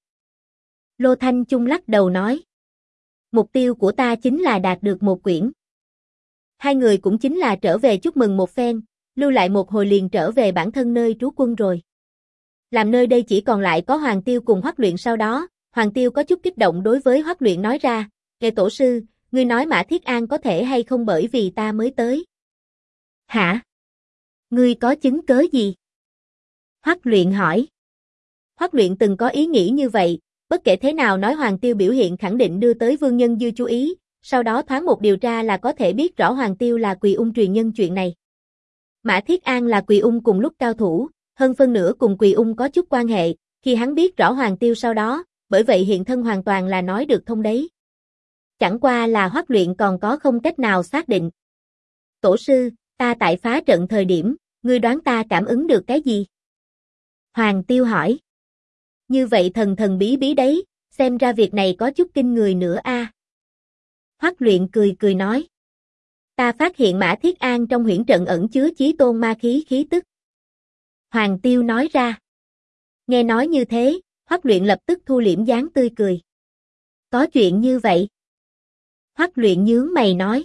Lô Thanh Trung lắc đầu nói. Mục tiêu của ta chính là đạt được một quyển. Hai người cũng chính là trở về chúc mừng một phen, lưu lại một hồi liền trở về bản thân nơi trú quân rồi. Làm nơi đây chỉ còn lại có Hoàng Tiêu cùng Hoắc Luyện sau đó, Hoàng Tiêu có chút kích động đối với Hoắc Luyện nói ra, "Kệ tổ sư, ngươi nói Mã Thiết An có thể hay không bởi vì ta mới tới?" "Hả?" Ngươi có chứng cớ gì? Hoắc Luyện hỏi. Hoắc Luyện từng có ý nghĩ như vậy, bất kể thế nào nói Hoàng Tiêu biểu hiện khẳng định đưa tới Vương Nhân Dư chú ý, sau đó thoáng một điều tra là có thể biết rõ Hoàng Tiêu là Quỳ Ung truyền nhân chuyện này. Mã Thiết An là Quỳ Ung cùng lúc cao thủ, hơn phân nửa cùng Quỳ Ung có chút quan hệ, khi hắn biết rõ Hoàng Tiêu sau đó, bởi vậy hiện thân hoàn toàn là nói được thông đấy. Chẳng qua là Hoắc Luyện còn có không cách nào xác định. Tổ sư, ta tại phá trận thời điểm, ngươi đoán ta cảm ứng được cái gì? Hoàng Tiêu hỏi. Như vậy thần thần bí bí đấy, xem ra việc này có chút kinh người nữa a. Hoắc Luyện cười cười nói. Ta phát hiện Mã Thiết An trong huyễn trận ẩn chứa chí tôn ma khí khí tức. Hoàng Tiêu nói ra. Nghe nói như thế, Hoắc Luyện lập tức thu liễm dáng tươi cười. Có chuyện như vậy? Hoắc Luyện nhướng mày nói.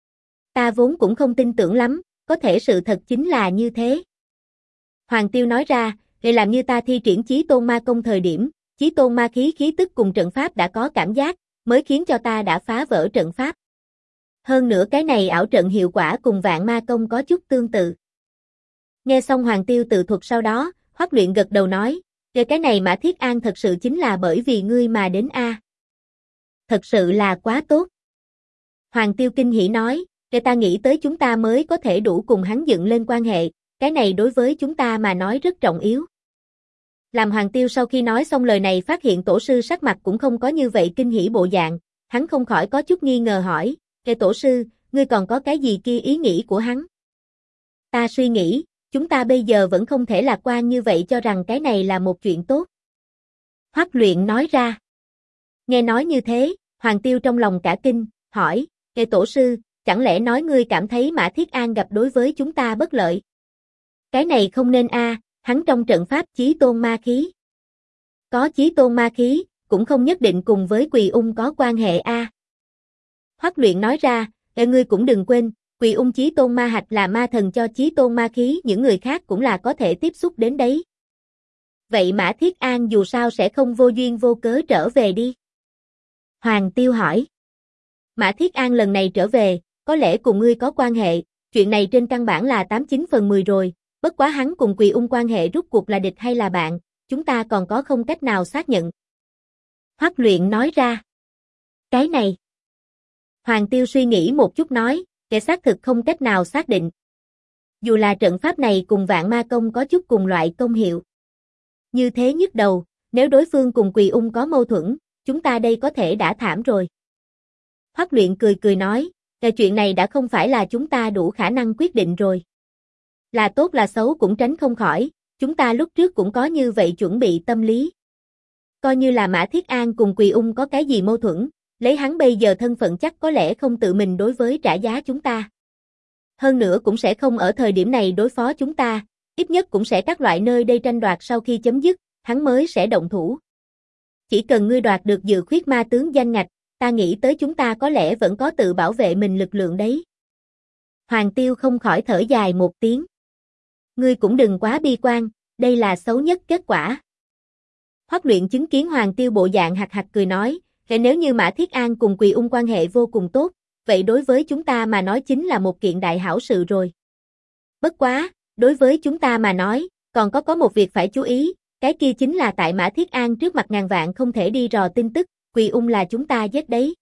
Ta vốn cũng không tin tưởng lắm, có thể sự thật chính là như thế. Hoàng Tiêu nói ra, để làm như ta thi triển chí tôn ma công thời điểm, chí tôn ma khí khí tức cùng trận pháp đã có cảm giác, mới khiến cho ta đã phá vỡ trận pháp. Hơn nữa cái này ảo trận hiệu quả cùng vạn ma công có chút tương tự. Nghe xong Hoàng Tiêu tự thuật sau đó, Hoắc Luyện gật đầu nói, về cái này Mã Thiết An thật sự chính là bởi vì ngươi mà đến a. Thật sự là quá tốt. Hoàng Tiêu kinh hỉ nói, để ta nghĩ tới chúng ta mới có thể đủ cùng hắn dựng lên quan hệ, cái này đối với chúng ta mà nói rất trọng yếu. Làm Hoàng Tiêu sau khi nói xong lời này phát hiện tổ sư sắc mặt cũng không có như vậy kinh hỉ bộ dạng, hắn không khỏi có chút nghi ngờ hỏi, "Kệ tổ sư, ngươi còn có cái gì kia ý nghĩ của hắn?" Ta suy nghĩ, chúng ta bây giờ vẫn không thể lạc quan như vậy cho rằng cái này là một chuyện tốt. Hoắc Luyện nói ra. Nghe nói như thế, Hoàng Tiêu trong lòng cả kinh, hỏi, "Kệ tổ sư, chẳng lẽ nói ngươi cảm thấy Mã Thiết An gặp đối với chúng ta bất lợi?" Cái này không nên a, hắn trong trận pháp chí tôn ma khí. Có chí tôn ma khí, cũng không nhất định cùng với Quỳ Ung có quan hệ a. Hoắc Luyện nói ra, ngươi cũng đừng quên, Quỳ Ung chí tôn ma hạch là ma thần cho chí tôn ma khí, những người khác cũng là có thể tiếp xúc đến đấy. Vậy Mã Thiết An dù sao sẽ không vô duyên vô cớ trở về đi. Hoàng Tiêu hỏi. Mã Thiết An lần này trở về, có lẽ cùng ngươi có quan hệ, chuyện này trên căn bản là 89 phần 10 rồi, bất quá hắn cùng Quỳ Ung quan hệ rút cuộc là địch hay là bạn, chúng ta còn có không cách nào xác nhận. Hoắc Luyện nói ra. Cái này. Hoàng Tiêu suy nghĩ một chút nói, để xác thực không cách nào xác định. Dù là trận pháp này cùng vạn ma công có chút cùng loại công hiệu. Như thế nhức đầu, nếu đối phương cùng Quỳ Ung có mâu thuẫn, chúng ta đây có thể đã thảm rồi. Hoắc Luyện cười cười nói, chuyện này đã không phải là chúng ta đủ khả năng quyết định rồi. Là tốt là xấu cũng tránh không khỏi, chúng ta lúc trước cũng có như vậy chuẩn bị tâm lý. Coi như là Mã Thiết An cùng Quỳ Ung có cái gì mâu thuẫn, lấy hắn bây giờ thân phận chắc có lẽ không tự mình đối với trả giá chúng ta. Hơn nữa cũng sẽ không ở thời điểm này đối phó chúng ta, ít nhất cũng sẽ các loại nơi đây tranh đoạt sau khi chấm dứt, hắn mới sẽ động thủ. Chỉ cần ngươi đoạt được Dự Khuyết Ma tướng danh ngạch, ta nghĩ tới chúng ta có lẽ vẫn có tự bảo vệ mình lực lượng đấy. Hoàng Tiêu không khỏi thở dài một tiếng. Ngươi cũng đừng quá bi quan, đây là xấu nhất kết quả. Hoắc Luyện chứng kiến Hoàng Tiêu bộ dạng hạc hạc cười nói, nếu như Mã Thiết An cùng Quỳ Ung quan hệ vô cùng tốt, vậy đối với chúng ta mà nói chính là một kiện đại hảo sự rồi. Bất quá, đối với chúng ta mà nói, còn có một việc phải chú ý, cái kia chính là tại Mã Thiết An trước mặt ngàn vạn không thể đi dò tin tức, Quỳ Ung là chúng ta giết đấy.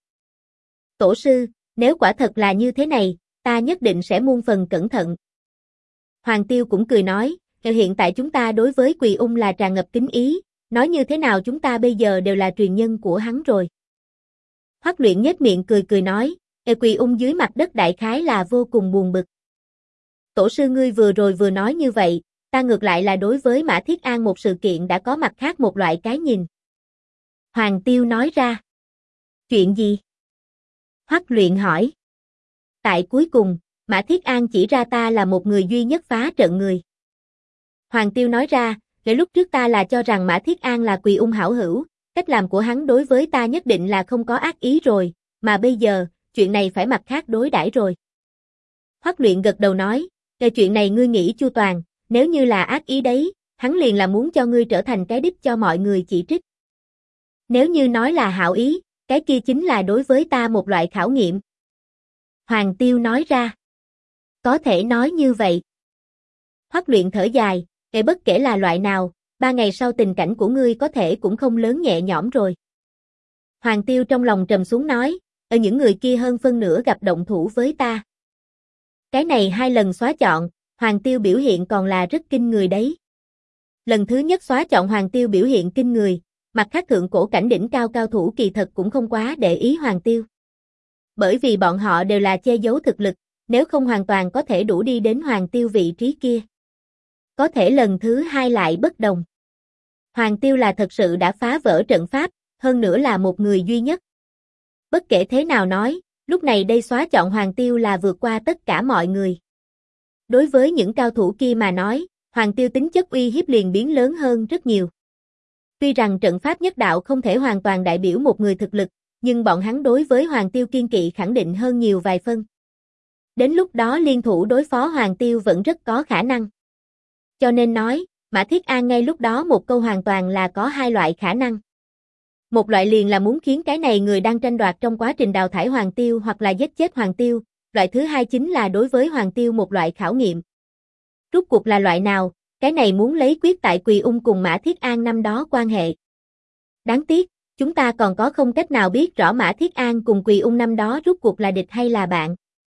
Tổ sư, nếu quả thật là như thế này, ta nhất định sẽ muôn phần cẩn thận. Hoàng Tiêu cũng cười nói, hiện tại chúng ta đối với Quỳ Ung là tràn ngập kính ý, nói như thế nào chúng ta bây giờ đều là truyền nhân của hắn rồi. Hoắc Luyện nhếch miệng cười cười nói, Quỳ Ung dưới mặt đất đại khái là vô cùng buồn bực. Tổ sư ngươi vừa rồi vừa nói như vậy, ta ngược lại là đối với Mã Thiết An một sự kiện đã có mặt khác một loại cái nhìn. Hoàng Tiêu nói ra. Chuyện gì? Hoắc Luyện hỏi. Tại cuối cùng, Mã Thiết An chỉ ra ta là một người duy nhất phá trận người. Hoàng Tiêu nói ra, lúc trước ta là cho rằng Mã Thiết An là Quỳ Ung hảo hữu, cách làm của hắn đối với ta nhất định là không có ác ý rồi, mà bây giờ, chuyện này phải mặt khác đối đãi rồi. Hoắc Luyện gật đầu nói, chuyện này ngươi nghĩ chu toàn, nếu như là ác ý đấy, hắn liền là muốn cho ngươi trở thành cái đích cho mọi người chỉ trích. Nếu như nói là hảo ý, cái kia chính là đối với ta một loại khảo nghiệm. Hoàng Tiêu nói ra. Có thể nói như vậy. Hoắc Luyện thở dài, bất kể là loại nào, 3 ngày sau tình cảnh của ngươi có thể cũng không lớn nhẹ nhõm rồi. Hoàng Tiêu trong lòng trầm xuống nói, ở những người kia hơn phân nửa gặp động thủ với ta. Cái này 2 lần xóa chọn, Hoàng Tiêu biểu hiện còn là rất kinh người đấy. Lần thứ nhất xóa chọn Hoàng Tiêu biểu hiện kinh người, mặt khác thượng cổ cảnh đỉnh cao cao thủ kỳ thật cũng không quá để ý Hoàng Tiêu. Bởi vì bọn họ đều là che giấu thực lực, nếu không hoàn toàn có thể đủ đi đến Hoàng Tiêu vị trí kia. Có thể lần thứ 2 lại bất đồng. Hoàng Tiêu là thật sự đã phá vỡ trận pháp, hơn nữa là một người duy nhất. Bất kể thế nào nói, lúc này đây xóa chọn Hoàng Tiêu là vượt qua tất cả mọi người. Đối với những cao thủ kia mà nói, Hoàng Tiêu tính chất uy hiếp liền biến lớn hơn rất nhiều. Tuy rằng trận pháp nhất đạo không thể hoàn toàn đại biểu một người thực lực, nhưng bọn hắn đối với Hoàng Tiêu kiên kỵ khẳng định hơn nhiều vài phân. Đến lúc đó liên thủ đối phó Hoàng Tiêu vẫn rất có khả năng. Cho nên nói, Mã Thiết An ngay lúc đó một câu hoàn toàn là có 2 loại khả năng. Một loại liền là muốn khiến cái này người đang tranh đoạt trong quá trình đào thải Hoàng Tiêu hoặc là giết chết Hoàng Tiêu, loại thứ 2 chính là đối với Hoàng Tiêu một loại khảo nghiệm. Rốt cuộc là loại nào, cái này muốn lấy quyết tại Quỳ Ung cùng Mã Thiết An năm đó quan hệ. Đáng tiếc, chúng ta còn có không cách nào biết rõ Mã Thiết An cùng Quỳ Ung năm đó rốt cuộc là địch hay là bạn.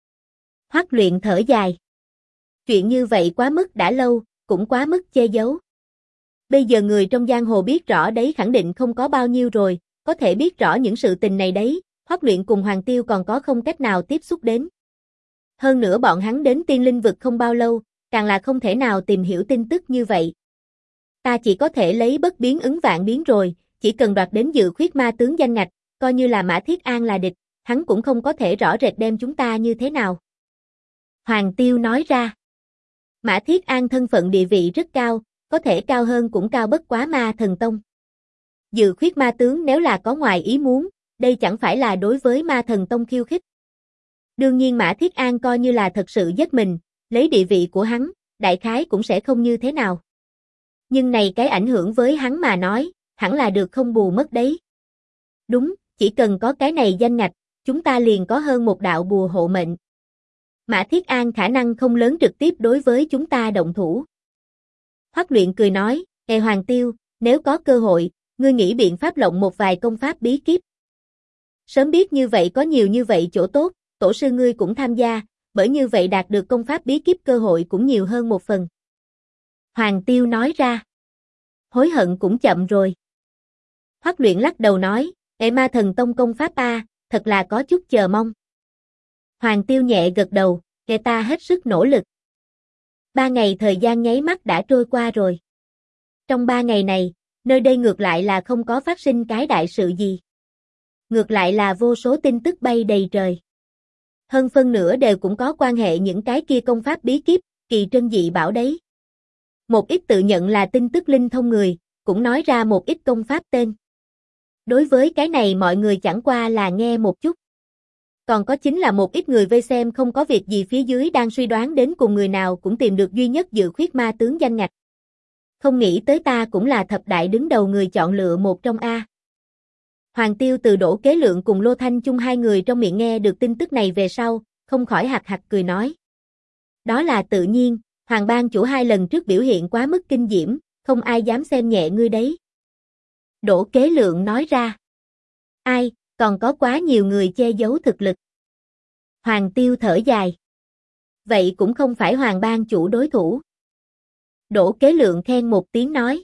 Hoắc Luyện thở dài. Chuyện như vậy quá mức đã lâu, cũng quá mức che giấu. Bây giờ người trong giang hồ biết rõ đấy khẳng định không có bao nhiêu rồi, có thể biết rõ những sự tình này đấy, Hoắc Luyện cùng Hoàng Tiêu còn có không cách nào tiếp xúc đến. Hơn nữa bọn hắn đến Tiên Linh vực không bao lâu, càng là không thể nào tìm hiểu tin tức như vậy. Ta chỉ có thể lấy bất biến ứng vạn biến rồi, chỉ cần đoạt đến Dự Khuyết Ma tướng danh ngạch, coi như là Mã Thiết An là địch, hắn cũng không có thể rõ rệt đem chúng ta như thế nào. Hoàng Tiêu nói ra. Mã Thiết An thân phận địa vị rất cao, có thể cao hơn cũng cao bất quá Ma Thần Tông. Dự Khuyết Ma tướng nếu là có ngoài ý muốn, đây chẳng phải là đối với Ma Thần Tông khiêu khích. Đương nhiên Mã Thiết An coi như là thật sự giết mình, lấy địa vị của hắn, đại khái cũng sẽ không như thế nào. Nhưng này cái ảnh hưởng với hắn mà nói, hẳn là được không bù mất đấy. Đúng, chỉ cần có cái này danh ngạch, chúng ta liền có hơn một đạo bùa hộ mệnh. Mã Thiết An khả năng không lớn trực tiếp đối với chúng ta động thủ. Hoắc Luyện cười nói, Hoàng Tiêu, nếu có cơ hội, ngươi nghĩ biện pháp lộng một vài công pháp bí kíp. Sớm biết như vậy có nhiều như vậy chỗ tốt, tổ sư ngươi cũng tham gia, bởi như vậy đạt được công pháp bí kíp cơ hội cũng nhiều hơn một phần. Hoàng Tiêu nói ra. Hối hận cũng chậm rồi. Hoắc Luyện lắc đầu nói, Ma Thần Tông công pháp a, thật là có chút chờ mong. Hoàng Tiêu nhẹ gật đầu, ta hết sức nỗ lực. 3 ngày thời gian nháy mắt đã trôi qua rồi. Trong 3 ngày này, nơi đây ngược lại là không có phát sinh cái đại sự gì. Ngược lại là vô số tin tức bay đầy trời. Hơn phân nửa đều cũng có quan hệ những cái kia công pháp bí kíp, kỳ trân dị bảo đấy. Một ít tự nhận là tin tức linh thông người, cũng nói ra một ít công pháp tên. Đối với cái này mọi người chẳng qua là nghe một chút. Còn có chính là một ít người vây xem không có việc gì phía dưới đang suy đoán đến cùng người nào cũng tìm được duy nhất Dự Khuyết Ma tướng danh ngạch. Không nghĩ tới ta cũng là thập đại đứng đầu người chọn lựa một trong A. Hoàng Tiêu từ Đỗ Kế Lượng cùng Lô Thanh Chung 2 người trong miệng nghe được tin tức này về sau, không khỏi hạc hạc cười nói. Đó là tự nhiên, Hoàng Bang chủ 2 lần trước biểu hiện quá mức kinh diễm, không ai dám xem nhẹ ngươi đấy. Đỗ Kế Lượng nói ra. Ai, còn có quá nhiều người che giấu thực lực. Hoàng Tiêu thở dài. Vậy cũng không phải Hoàng Bang chủ đối thủ. Đỗ Kế Lượng khen một tiếng nói.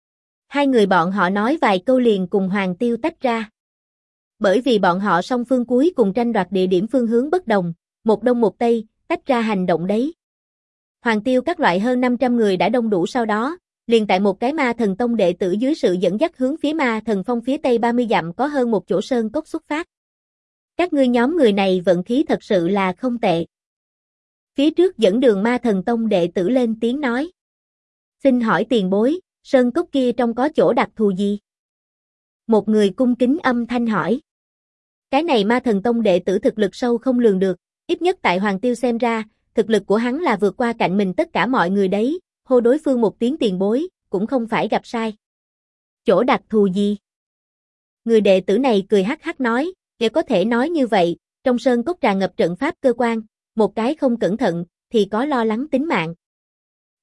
2 người bọn họ nói vài câu liền cùng Hoàng Tiêu tách ra. Bởi vì bọn họ song phương cuối cùng tranh đoạt địa điểm phương hướng bất đồng, một đông một tây, tách ra hành động đấy. Hoàng Tiêu các loại hơn 500 người đã đông đủ sau đó, liền tại một cái Ma Thần Tông đệ tử dưới sự dẫn dắt hướng phía Ma Thần Phong phía tây 30 dặm có hơn một chỗ sơn cốc xuất phát. Các ngươi nhóm người này vận khí thật sự là không tệ. Phía trước dẫn đường Ma Thần Tông đệ tử lên tiếng nói. Xin hỏi tiền bối, sơn cốc kia trong có chỗ đặc thù gì? Một người cung kính âm thanh hỏi. Cái này Ma Thần Tông đệ tử thực lực sâu không lường được, ít nhất tại Hoàng Tiêu xem ra, thực lực của hắn là vượt qua cạnh mình tất cả mọi người đấy, hô đối phương một tiếng tiền bối, cũng không phải gặp sai. Chỗ đặc thù gì? Người đệ tử này cười hắc hắc nói, nếu có thể nói như vậy, trong sơn cốc tràn ngập trận pháp cơ quan, một cái không cẩn thận, thì có lo lắng tính mạng.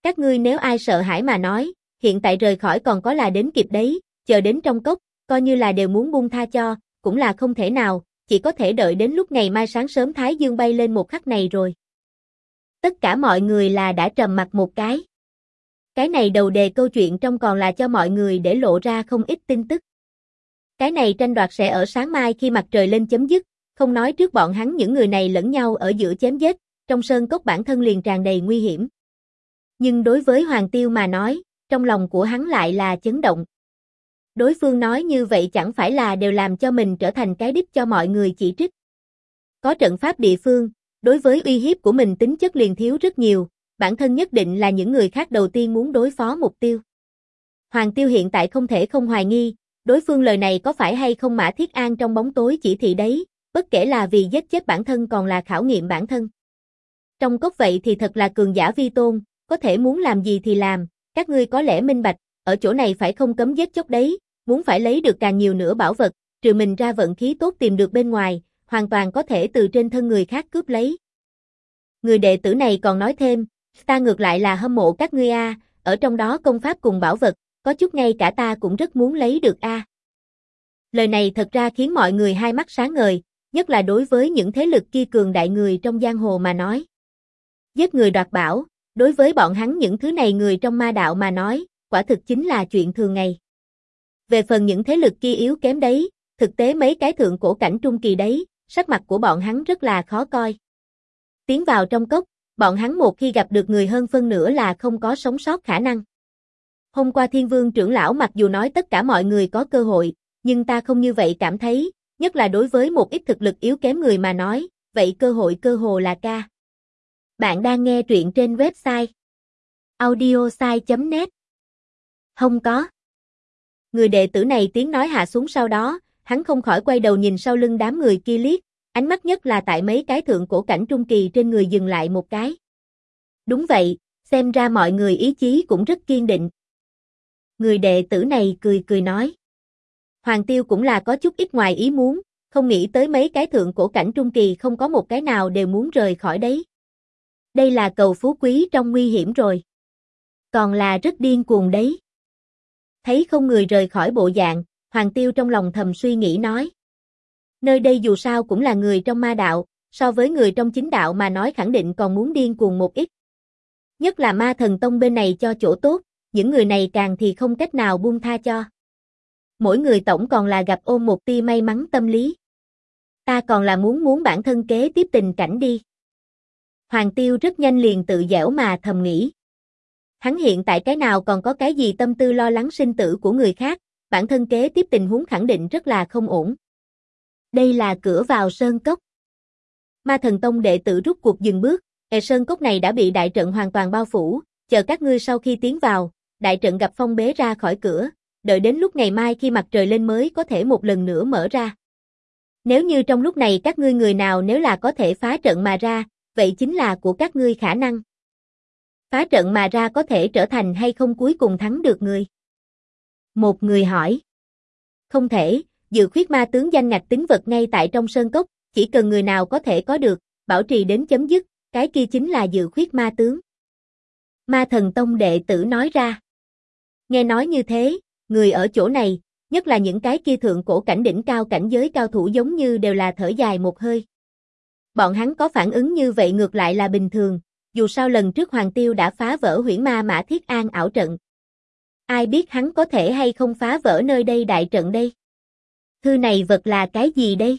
Các ngươi nếu ai sợ hãi mà nói, hiện tại rời khỏi còn có là đến kịp đấy, chờ đến trong cốc, coi như là đều muốn buông tha cho, cũng là không thể nào, chỉ có thể đợi đến lúc ngày mai sáng sớm Thái Dương bay lên một khắc này rồi. Tất cả mọi người là đã trầm mặc một cái. Cái này đầu đề câu chuyện trong còn là cho mọi người để lộ ra không ít tin tức. Cái này tranh đoạt sẽ ở sáng mai khi mặt trời lên chấm dứt, không nói trước bọn hắn những người này lẫn nhau ở giữa chém giết, trong sơn cốc bản thân liền tràn đầy nguy hiểm. Nhưng đối với Hoàng Tiêu mà nói, trong lòng của hắn lại là chấn động. Đối phương nói như vậy chẳng phải là đều làm cho mình trở thành cái đích cho mọi người chỉ trích. Có trận pháp địa phương, đối với uy hiếp của mình tính chất liền thiếu rất nhiều, bản thân nhất định là những người khác đầu tiên muốn đối phó mục tiêu. Hoàng Tiêu hiện tại không thể không hoài nghi, đối phương lời này có phải hay không Mã Thiết An trong bóng tối chỉ thị đấy, bất kể là vì giết chết bản thân còn là khảo nghiệm bản thân. Trong cốc vậy thì thật là cường giả vi tôn, có thể muốn làm gì thì làm, các ngươi có lẽ minh bạch, ở chỗ này phải không cấm giết chóc đấy, muốn phải lấy được càng nhiều nữa bảo vật, trừ mình ra vận khí tốt tìm được bên ngoài, hoàn toàn có thể từ trên thân người khác cướp lấy. Người đệ tử này còn nói thêm, ta ngược lại là hâm mộ các ngươi a, ở trong đó công pháp cùng bảo vật, có chút ngay cả ta cũng rất muốn lấy được a. Lời này thật ra khiến mọi người hai mắt sáng ngời, nhất là đối với những thế lực kia cường đại người trong giang hồ mà nói. Giết người đoạt bảo, đối với bọn hắn những thứ này người trong ma đạo mà nói, quả thực chính là chuyện thường ngày. Về phần những thế lực kia yếu kém đấy, thực tế mấy cái thượng cổ cảnh trung kỳ đấy, sắc mặt của bọn hắn rất là khó coi. Tiến vào trong cốc, bọn hắn một khi gặp được người hơn phân nửa là không có sống sót khả năng. Hôm qua Thiên Vương trưởng lão mặc dù nói tất cả mọi người có cơ hội, nhưng ta không như vậy cảm thấy, nhất là đối với một ít thực lực yếu kém người mà nói, vậy cơ hồ là ca. Bạn đang nghe truyện trên website audiosai.net. Không có. Người đệ tử này tiếng nói hạ xuống sau đó, hắn không khỏi quay đầu nhìn sau lưng đám người kia liếc, ánh mắt nhất là tại mấy cái thượng cổ cảnh trung kỳ trên người dừng lại một cái. Đúng vậy, xem ra mọi người ý chí cũng rất kiên định. Người đệ tử này cười cười nói. Hoàng Tiêu cũng là có chút ít ngoài ý muốn, không nghĩ tới mấy cái thượng cổ cảnh trung kỳ không có một cái nào đều muốn rời khỏi đấy. Đây là cầu phú quý trong nguy hiểm rồi. Còn là rất điên cuồng đấy. Thấy không người rời khỏi bộ dạng, Hoàng Tiêu trong lòng thầm suy nghĩ nói. Nơi đây dù sao cũng là người trong ma đạo, so với người trong chính đạo mà nói khẳng định còn muốn điên cuồng một ít. Nhất là ma thần tông bên này cho chỗ tốt, những người này càng thì không cách nào buông tha cho. Mỗi người tổng còn là gặp ôm một tia may mắn tâm lý. Ta còn là muốn bản thân kế tiếp tình cảnh đi. Hoàng Tiêu rất nhanh liền tự giễu mà thầm nghĩ. Hắn hiện tại cái nào còn có cái gì tâm tư lo lắng sinh tử của người khác, bản thân kế tiếp tình huống khẳng định rất là không ổn. Đây là cửa vào sơn cốc. Ma thần tông đệ tử rút cuộc dừng bước, sơn cốc này đã bị đại trận hoàn toàn bao phủ, chờ các ngươi sau khi tiến vào, đại trận gặp phong bế ra khỏi cửa, đợi đến lúc ngày mai khi mặt trời lên mới có thể một lần nữa mở ra. Nếu như trong lúc này các ngươi người nào nếu là có thể phá trận mà ra, vậy chính là của các ngươi khả năng. Phá trận mà ra có thể trở thành hay không cuối cùng thắng được người? Một người hỏi. Không thể, Dự Khuyết Ma tướng danh ngạch tính vật ngay tại trong sơn cốc, chỉ cần người nào có thể có được, bảo trì đến chấm dứt, cái kia chính là Dự Khuyết Ma tướng. Ma thần tông đệ tử nói ra. Nghe nói như thế, người ở chỗ này, nhất là những cái kia thượng cổ cảnh đỉnh cao cảnh giới cao thủ giống như đều là thở dài một hơi. Bọn hắn có phản ứng như vậy ngược lại là bình thường, dù sao lần trước Hoàng Tiêu đã phá vỡ Huyễn Ma Mã Thiết An ảo trận. Ai biết hắn có thể hay không phá vỡ nơi đây đại trận đây? Thư này vật là cái gì đây?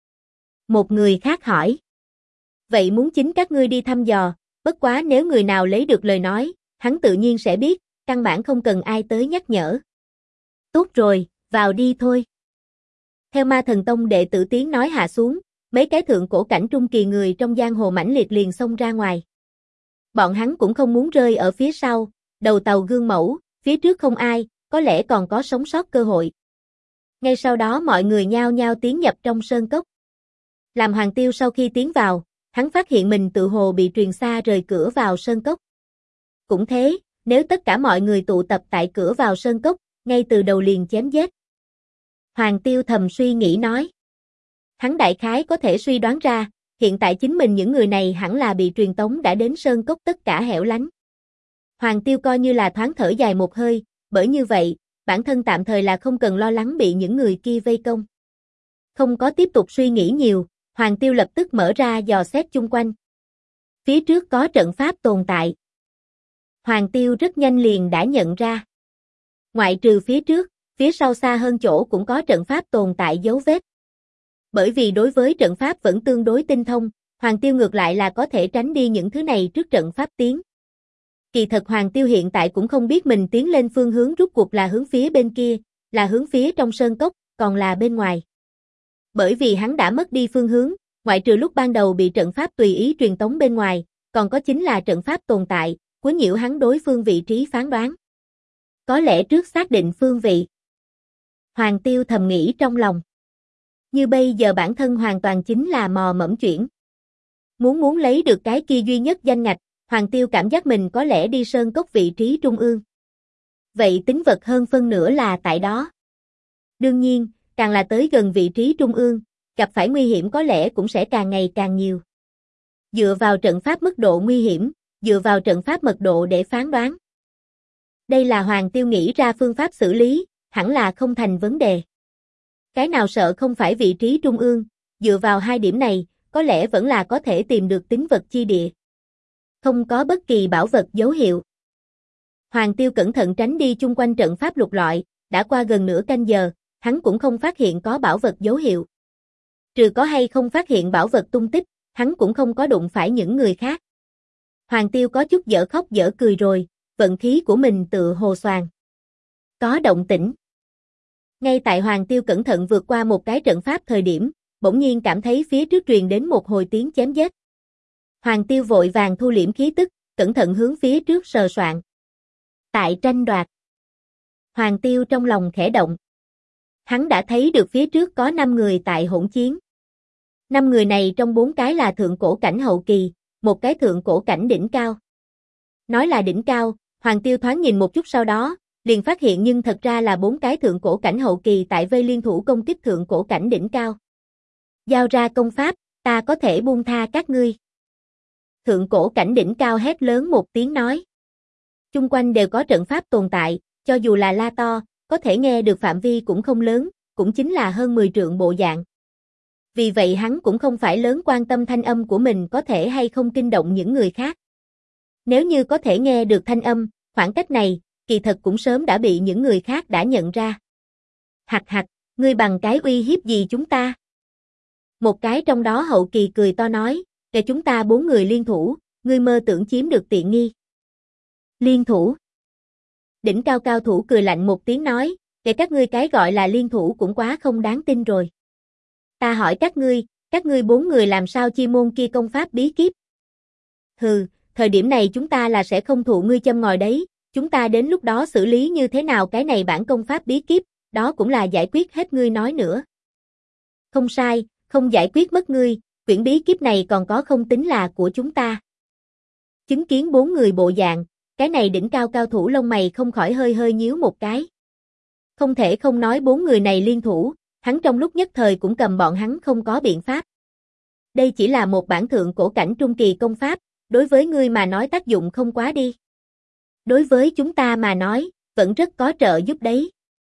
Một người khác hỏi. Vậy muốn chính các ngươi đi thăm dò, bất quá nếu người nào lấy được lời nói, hắn tự nhiên sẽ biết, căn bản không cần ai tới nhắc nhở. Tốt rồi, vào đi thôi. Theo Ma thần tông đệ tử tiếng nói hạ xuống, mấy cái thượng cổ cảnh trung kỳ người trong giang hồ mãnh liệt liền xông ra ngoài. Bọn hắn cũng không muốn rơi ở phía sau, đầu tàu gương mẫu, phía trước không ai, có lẽ còn có sống sót cơ hội. Ngay sau đó mọi người nhao nhao tiến nhập trong sơn cốc. Làm Hoàng Tiêu sau khi tiến vào, hắn phát hiện mình tự hồ bị truyền xa rời cửa vào sơn cốc. Cũng thế, nếu tất cả mọi người tụ tập tại cửa vào sơn cốc, ngay từ đầu liền chém giết. Hoàng Tiêu thầm suy nghĩ nói. Hắn đại khái có thể suy đoán ra, hiện tại chính mình những người này hẳn là bị truyền tống đã đến sơn cốc tất cả hẻo lánh. Hoàng Tiêu coi như là thoáng thở dài một hơi, bởi như vậy, bản thân tạm thời là không cần lo lắng bị những người kia vây công. Không có tiếp tục suy nghĩ nhiều, Hoàng Tiêu lập tức mở ra dò xét chung quanh. Phía trước có trận pháp tồn tại. Hoàng Tiêu rất nhanh liền đã nhận ra. Ngoại trừ phía trước, phía sau xa hơn chỗ cũng có trận pháp tồn tại dấu vết. Bởi vì đối với trận pháp vẫn tương đối tinh thông, Hoàng Tiêu ngược lại là có thể tránh đi những thứ này trước trận pháp tiến. Kỳ thật Hoàng Tiêu hiện tại cũng không biết mình tiến lên phương hướng rút cuộc là hướng phía bên kia, là hướng phía trong sơn cốc, còn là bên ngoài. Bởi vì hắn đã mất đi phương hướng, ngoại trừ lúc ban đầu bị trận pháp tùy ý truyền tống bên ngoài, còn có chính là trận pháp tồn tại, quấy nhiễu hắn đối phương vị trí phán đoán. Có lẽ trước xác định phương vị. Hoàng Tiêu thầm nghĩ trong lòng. Như bây giờ bản thân hoàn toàn chính là mò mẫm chuyển. Muốn lấy được cái kia duy nhất danh ngạch, Hoàng Tiêu cảm giác mình có lẽ đi sơn cốc vị trí trung ương. Vậy tính vật hơn phân nửa là tại đó. Đương nhiên, càng là tới gần vị trí trung ương, gặp phải nguy hiểm có lẽ cũng sẽ càng ngày càng nhiều. Dựa vào trận pháp mức độ nguy hiểm, dựa vào trận pháp mật độ để phán đoán. Đây là Hoàng Tiêu nghĩ ra phương pháp xử lý, hẳn là không thành vấn đề. Cái nào sợ không phải vị trí trung ương, dựa vào hai điểm này, có lẽ vẫn là có thể tìm được tín vật chi địa. Không có bất kỳ bảo vật dấu hiệu. Hoàng Tiêu cẩn thận tránh đi chung quanh trận pháp lục lọi, đã qua gần nửa canh giờ, hắn cũng không phát hiện có bảo vật dấu hiệu. Trừ có hay không phát hiện bảo vật tung tích, hắn cũng không có đụng phải những người khác. Hoàng Tiêu có chút dở khóc dở cười rồi, vận khí của mình tựa hồ xoàng. Có động tĩnh. Ngay tại Hoàng Tiêu cẩn thận vượt qua một cái trận pháp thời điểm, bỗng nhiên cảm thấy phía trước truyền đến một hồi tiếng chém giết. Hoàng Tiêu vội vàng thu liễm khí tức, cẩn thận hướng phía trước sờ soạn. Tại tranh đoạt. Hoàng Tiêu trong lòng khẽ động. Hắn đã thấy được phía trước có 5 người tại hỗn chiến. 5 người này trong 4 cái là thượng cổ cảnh hậu kỳ, một cái thượng cổ cảnh đỉnh cao. Nói là đỉnh cao, Hoàng Tiêu thoáng nhìn một chút sau đó, liền phát hiện nhưng thật ra là 4 cái thượng cổ cảnh hậu kỳ tại vây liên thủ công kích thượng cổ cảnh đỉnh cao. Giao ra công pháp, ta có thể buông tha các ngươi. Thượng cổ cảnh đỉnh cao hét lớn một tiếng nói. Chung quanh đều có trận pháp tồn tại, cho dù là la to, có thể nghe được phạm vi cũng không lớn, cũng chính là hơn 10 trượng bộ dạng. Vì vậy hắn cũng không phải lớn quan tâm thanh âm của mình có thể hay không kinh động những người khác. Nếu như có thể nghe được thanh âm, khoảng cách này, kỳ thật cũng sớm đã bị những người khác đã nhận ra. Hặc hặc, ngươi bằng cái uy hiếp gì chúng ta? Một cái trong đó hậu kỳ cười to nói, để chúng ta 4 người liên thủ, ngươi mơ tưởng chiếm được tiện nghi. Liên thủ. Đỉnh cao cao thủ cười lạnh một tiếng nói, để các ngươi cái gọi là liên thủ cũng quá không đáng tin rồi. Ta hỏi các ngươi 4 người làm sao chi môn kia công pháp bí kíp? Hừ, thời điểm này chúng ta là sẽ không thụ ngươi châm ngòi đấy, chúng ta đến lúc đó xử lý như thế nào cái này bản công pháp bí kíp, đó cũng là giải quyết hết ngươi nói nữa. Không sai, không giải quyết mất ngươi, quyển bí kíp này còn có không tính là của chúng ta. Chứng kiến 4 người bộ dạng, cái này đỉnh cao cao thủ lông mày không khỏi hơi hơi nhíu một cái. Không thể không nói 4 người này liên thủ, hắn trong lúc nhất thời cũng cầm bọn hắn không có biện pháp. Đây chỉ là một bản thượng cổ cảnh trung kỳ công pháp, đối với ngươi mà nói tác dụng không quá đi. Đối với chúng ta mà nói, vẫn rất có trợ giúp đấy.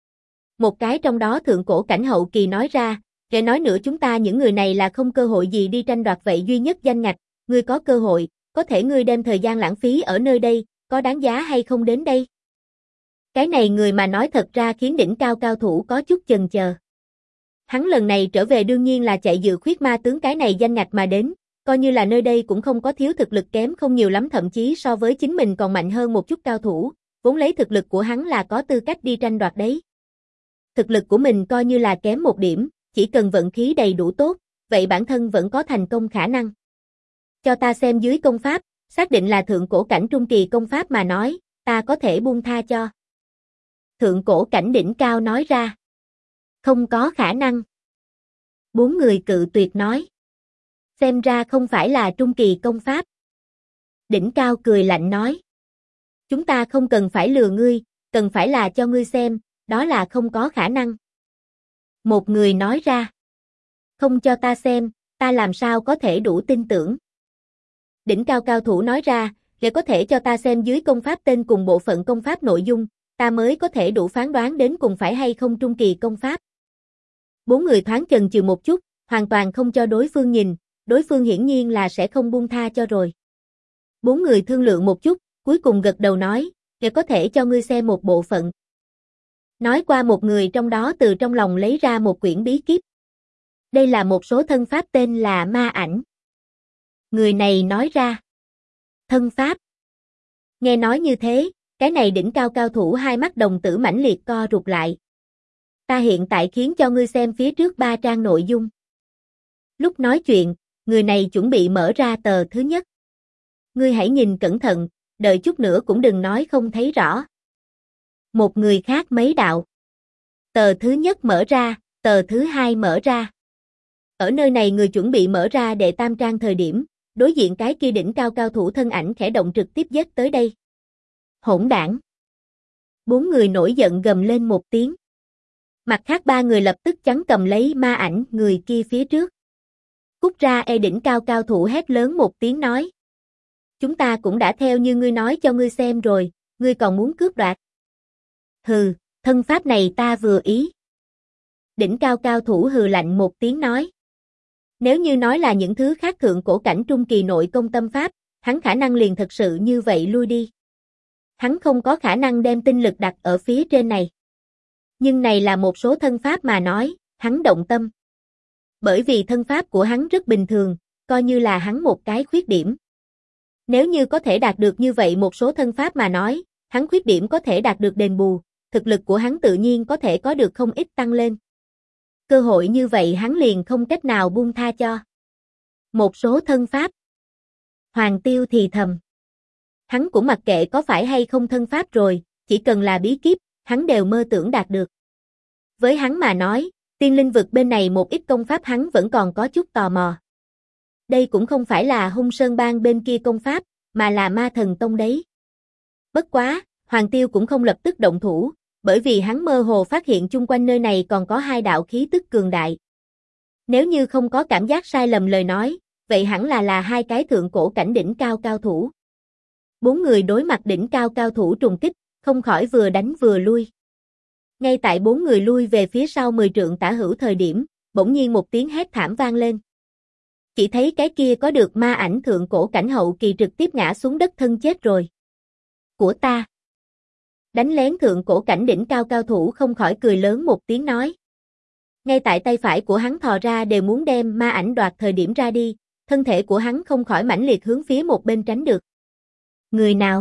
Một cái trong đó thượng cổ cảnh hậu kỳ nói ra, kể nói nữa chúng ta những người này là không cơ hội gì đi tranh đoạt vậy duy nhất danh ngạch, ngươi có cơ hội, có thể ngươi đem thời gian lãng phí ở nơi đây, có đáng giá hay không đến đây? Cái này người mà nói thật ra khiến đỉnh cao cao thủ có chút chần chờ. Hắn lần này trở về đương nhiên là chạy dự khuyết ma tướng cái này danh ngạch mà đến, coi như là nơi đây cũng không có thiếu thực lực kém không nhiều lắm thậm chí so với chính mình còn mạnh hơn một chút cao thủ, vốn lấy thực lực của hắn là có tư cách đi tranh đoạt đấy. Thực lực của mình coi như là kém một điểm, chỉ cần vận khí đầy đủ tốt, vậy bản thân vẫn có thành công khả năng. Cho ta xem dưới công pháp, xác định là thượng cổ cảnh trung kỳ công pháp mà nói, ta có thể buông tha cho. Thượng cổ cảnh đỉnh cao nói ra. Không có khả năng. 4 người cự tuyệt nói. Xem ra không phải là trung kỳ công pháp. Đỉnh cao cười lạnh nói. Chúng ta không cần phải lừa ngươi, cần phải là cho ngươi xem, đó là không có khả năng. Một người nói ra. Không cho ta xem, ta làm sao có thể đủ tin tưởng. Đỉnh cao cao thủ nói ra, để có thể cho ta xem dưới công pháp tên cùng bộ phận công pháp nội dung, ta mới có thể đủ phán đoán đến cùng phải hay không trung kỳ công pháp. Bốn người thoáng chần chừ một chút, hoàn toàn không cho đối phương nhìn, đối phương hiển nhiên là sẽ không buông tha cho rồi. Bốn người thương lượng một chút, cuối cùng gật đầu nói, để có thể cho ngươi xem một bộ phận. Nói qua một người trong đó từ trong lòng lấy ra một quyển bí kíp. Đây là một số thân pháp tên là ma ảnh. Người này nói ra. Thân pháp. Nghe nói như thế, cái này đỉnh cao cao thủ hai mắt đồng tử mãnh liệt co rụt lại. Ta hiện tại khiến cho ngươi xem phía trước 3 trang nội dung. Lúc nói chuyện, người này chuẩn bị mở ra tờ thứ nhất. Ngươi hãy nhìn cẩn thận, đợi chút nữa cũng đừng nói không thấy rõ. Một người khác mấy đạo. Tờ thứ nhất mở ra, tờ thứ hai mở ra. Ở nơi này người chuẩn bị mở ra đệ tam trang thời điểm, đối diện cái kia đỉnh cao cao thủ thân ảnh khẽ động trực tiếp giết tới đây. Hỗn đảng. 4 người nổi giận gầm lên một tiếng. Mặt khác 3 người lập tức chắn cầm lấy ma ảnh người kia phía trước. Cút ra đỉnh cao cao thủ hét lớn một tiếng nói. Chúng ta cũng đã theo như ngươi nói cho ngươi xem rồi, ngươi còn muốn cướp đoạt. Hừ, thân pháp này ta vừa ý. Đỉnh cao cao thủ hừ lạnh một tiếng nói. Nếu như nói là những thứ khác thượng cổ cảnh trung kỳ nội công tâm pháp, hắn khả năng liền thật sự như vậy lui đi. Hắn không có khả năng đem tinh lực đặt ở phía trên này. Nhưng này là một số thân pháp mà nói, hắn động tâm. Bởi vì thân pháp của hắn rất bình thường, coi như là hắn một cái khuyết điểm. Nếu như có thể đạt được như vậy một số thân pháp mà nói, hắn khuyết điểm có thể đạt được đền bù, thực lực của hắn tự nhiên có thể có được không ít tăng lên. Cơ hội như vậy hắn liền không cách nào buông tha cho. Một số thân pháp. Hoàng Tiêu thì thầm. Hắn cũng mặc kệ có phải hay không thân pháp rồi, chỉ cần là bí kíp, hắn đều mơ tưởng đạt được. Với hắn mà nói, tiên linh vực bên này một ít công pháp hắn vẫn còn có chút tò mò. Đây cũng không phải là Hung Sơn Bang bên kia công pháp, mà là Ma Thần Tông đấy. Bất quá, Hoàng Tiêu cũng không lập tức động thủ, bởi vì hắn mơ hồ phát hiện chung quanh nơi này còn có 2 đạo khí tức cường đại. Nếu như không có cảm giác sai lầm lời nói, vậy hẳn là 2 cái thượng cổ cảnh đỉnh cao cao thủ. 4 người đối mặt đỉnh cao cao thủ trùng kích, không khỏi vừa đánh vừa lui. Ngay tại 4 người lui về phía sau 10 trượng tả hữu thời điểm, bỗng nhiên một tiếng hét thảm vang lên. Chỉ thấy cái kia có được ma ảnh thượng cổ cảnh hậu kỳ trực tiếp ngã xuống đất thân chết rồi. Của ta. Đánh lén thượng cổ cảnh đỉnh cao cao thủ không khỏi cười lớn một tiếng nói. Ngay tại tay phải của hắn thò ra đều muốn đem ma ảnh đoạt thời điểm ra đi, thân thể của hắn không khỏi mãnh liệt hướng phía một bên tránh được. Người nào?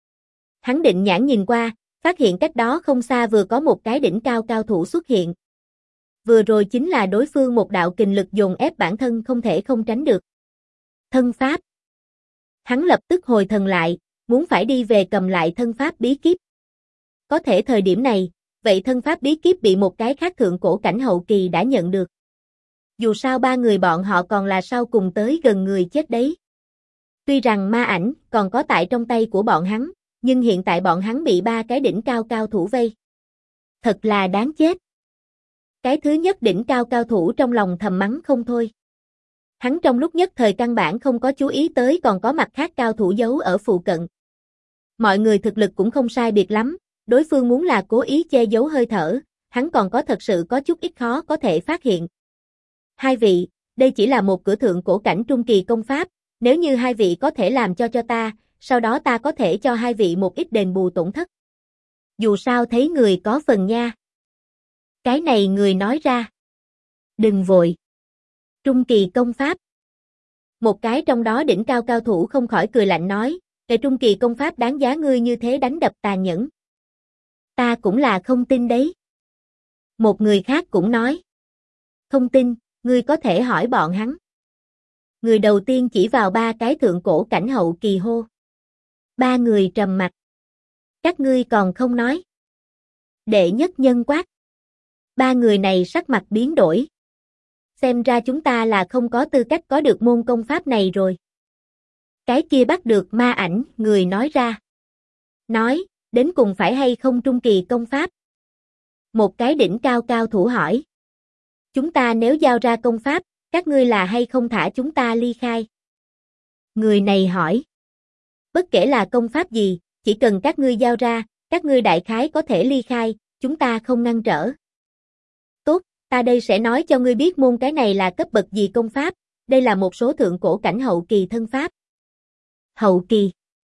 Hắn định nhãn nhìn qua, phát hiện cách đó không xa vừa có một cái đỉnh cao cao thủ xuất hiện. Vừa rồi chính là đối phương một đạo kình lực dồn ép bản thân không thể không tránh được. Thân pháp. Hắn lập tức hồi thần lại, muốn phải đi về cầm lại thân pháp bí kíp. Có thể thời điểm này, vậy thân pháp bí kíp bị một cái khác thượng cổ cảnh hậu kỳ đã nhận được. Dù sao 3 người bọn họ còn là sau cùng tới gần người chết đấy. Tuy rằng ma ảnh còn có tại trong tay của bọn hắn, nhưng hiện tại bọn hắn bị 3 cái đỉnh cao cao thủ vây. Thật là đáng chết. Cái thứ nhất đỉnh cao cao thủ trong lòng thầm mắng không thôi. Hắn trong lúc nhất thời căn bản không có chú ý tới còn có mặt khác cao thủ giấu ở phụ cận. Mọi người thực lực cũng không sai biệt lắm, đối phương muốn là cố ý che giấu hơi thở, hắn còn có thật sự có chút ít khó có thể phát hiện. 2 vị, đây chỉ là một cửa thượng cổ cảnh trung kỳ công pháp, nếu như 2 vị có thể làm cho ta, sau đó ta có thể cho 2 vị một ít đền bù tổn thất. Dù sao thấy người có phần nha. Cái này người nói ra. Đừng vội. Trung kỳ công pháp. Một cái trong đó đỉnh cao cao thủ không khỏi cười lạnh nói, cái trung kỳ công pháp đáng giá ngươi như thế đánh đập tàn nhẫn. Ta cũng là không tin đấy. Một người khác cũng nói. Không tin, ngươi có thể hỏi bọn hắn. Người đầu tiên chỉ vào 3 cái thượng cổ cảnh hậu kỳ hô. 3 người trầm mặt. Các ngươi còn không nói. Đệ nhất nhân quát. 3 người này sắc mặt biến đổi. Xem ra chúng ta là không có tư cách có được môn công pháp này rồi. Cái kia bắt được ma ảnh, người nói ra. Nói, đến cùng phải hay không trung kỳ công pháp? Một cái đỉnh cao cao thủ hỏi. Chúng ta nếu giao ra công pháp, các ngươi là hay không thả chúng ta ly khai? Người này hỏi. Bất kể là công pháp gì, chỉ cần các ngươi giao ra, các ngươi đại khái có thể ly khai, chúng ta không ngăn trở. Tốt, ta đây sẽ nói cho ngươi biết môn cái này là cấp bậc gì công pháp, đây là một số thượng cổ cảnh hậu kỳ thân pháp. Hậu kỳ.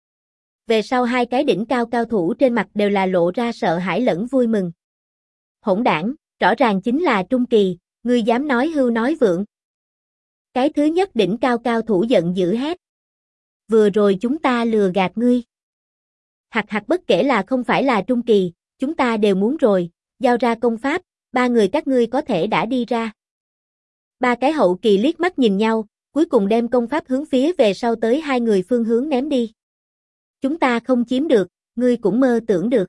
Về sau hai cái đỉnh cao cao thủ trên mặt đều là lộ ra sợ hãi lẫn vui mừng. Hỗn đảng, rõ ràng chính là trung kỳ, ngươi dám nói hưu nói vượng. Cái thứ nhất đỉnh cao cao thủ giận dữ hét. Vừa rồi chúng ta lừa gạt ngươi. Hặc hặc, bất kể là không phải là trung kỳ, chúng ta đều muốn rồi, giao ra công pháp, ba người các ngươi có thể đã đi ra. Ba cái hậu kỳ liếc mắt nhìn nhau, cuối cùng đem công pháp hướng phía về sau tới hai người phương hướng ném đi. Chúng ta không chiếm được, ngươi cũng mơ tưởng được.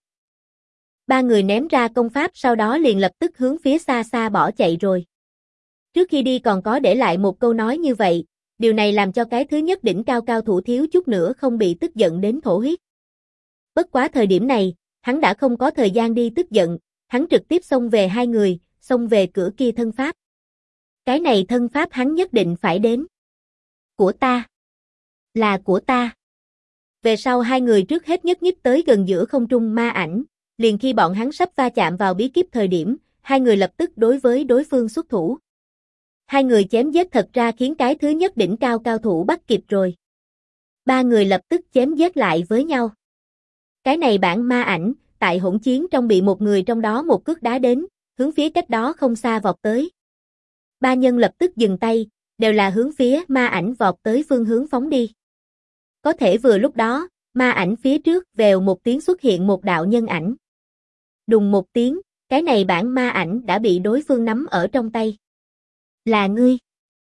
Ba người ném ra công pháp sau đó liền lập tức hướng phía xa xa bỏ chạy rồi. Trước khi đi còn có để lại một câu nói như vậy, điều này làm cho cái thứ nhất đỉnh cao cao thủ thiếu chút nữa không bị tức giận đến thổ huyết. Bất quá thời điểm này, hắn đã không có thời gian đi tức giận, hắn trực tiếp xông về hai người, xông về cửa kia thân pháp. Cái này thân pháp hắn nhất định phải đến. Của ta. Là của ta. Về sau hai người trước hết nhất nhích tới gần giữa không trung ma ảnh, liền khi bọn hắn sắp va chạm vào bí kíp thời điểm, hai người lập tức đối với đối phương xuất thủ. Hai người chém giết thật ra khiến cái thứ nhất đỉnh cao cao thủ bắt kịp rồi. Ba người lập tức chém giết lại với nhau. Cái này bản ma ảnh, tại hỗn chiến trong bị một người trong đó một cước đá đến, hướng phía cách đó không xa vọt tới. Ba nhân lập tức dừng tay, đều là hướng phía ma ảnh vọt tới phương hướng phóng đi. Có thể vừa lúc đó, ma ảnh phía trước vèo một tiếng xuất hiện một đạo nhân ảnh. Đùng một tiếng, cái này bản ma ảnh đã bị đối phương nắm ở trong tay. Là ngươi.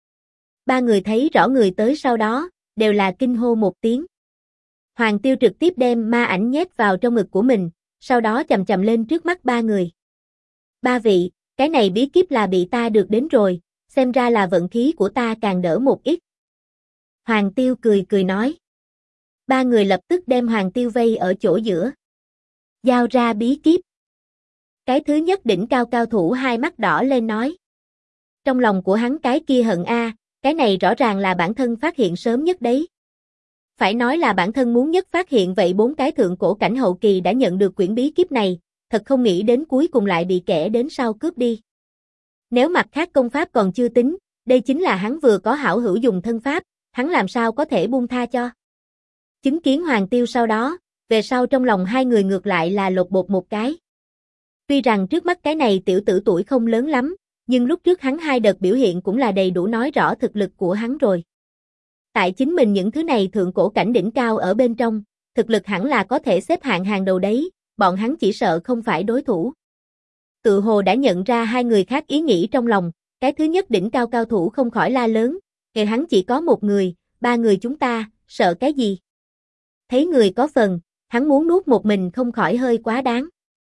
Ba người thấy rõ người tới sau đó, đều là kinh hô một tiếng. Hoàng Tiêu trực tiếp đem ma ảnh nhét vào trong ngực của mình, sau đó chầm chầm lên trước mắt ba người. Ba vị, cái này bí kíp là bị ta được đến rồi, xem ra là vận khí của ta càng đỡ một ít. Hoàng Tiêu cười cười nói. Ba người lập tức đem Hoàng Tiêu vây ở chỗ giữa. Giao ra bí kíp. Cái thứ nhất đỉnh cao cao thủ hai mắt đỏ lên nói. Trong lòng của hắn cái kia hận a, cái này rõ ràng là bản thân phát hiện sớm nhất đấy. Phải nói là bản thân muốn nhất phát hiện vậy bốn cái thượng cổ cảnh hậu kỳ đã nhận được quyển bí kíp này, thật không nghĩ đến cuối cùng lại bị kẻ đến sau cướp đi. Nếu mặt khác công pháp còn chưa tính, đây chính là hắn vừa có hảo hữu dùng thân pháp, hắn làm sao có thể buông tha cho. Chứng kiến Hoàng Tiêu sau đó, về sau trong lòng hai người ngược lại là lột bột một cái. Tuy rằng trước mắt cái này tiểu tử tuổi không lớn lắm, nhưng lúc trước hắn hai đợt biểu hiện cũng là đầy đủ nói rõ thực lực của hắn rồi. Tại chính mình những thứ này thượng cổ cảnh đỉnh cao ở bên trong, thực lực hẳn là có thể xếp hạng hàng đầu đấy, bọn hắn chỉ sợ không phải đối thủ. Tự hồ đã nhận ra hai người khác ý nghĩ trong lòng, cái thứ nhất đỉnh cao cao thủ không khỏi la lớn, kể hắn chỉ có một người, ba người chúng ta, sợ cái gì? Thấy người có phần, hắn muốn nuốt một mình không khỏi hơi quá đáng.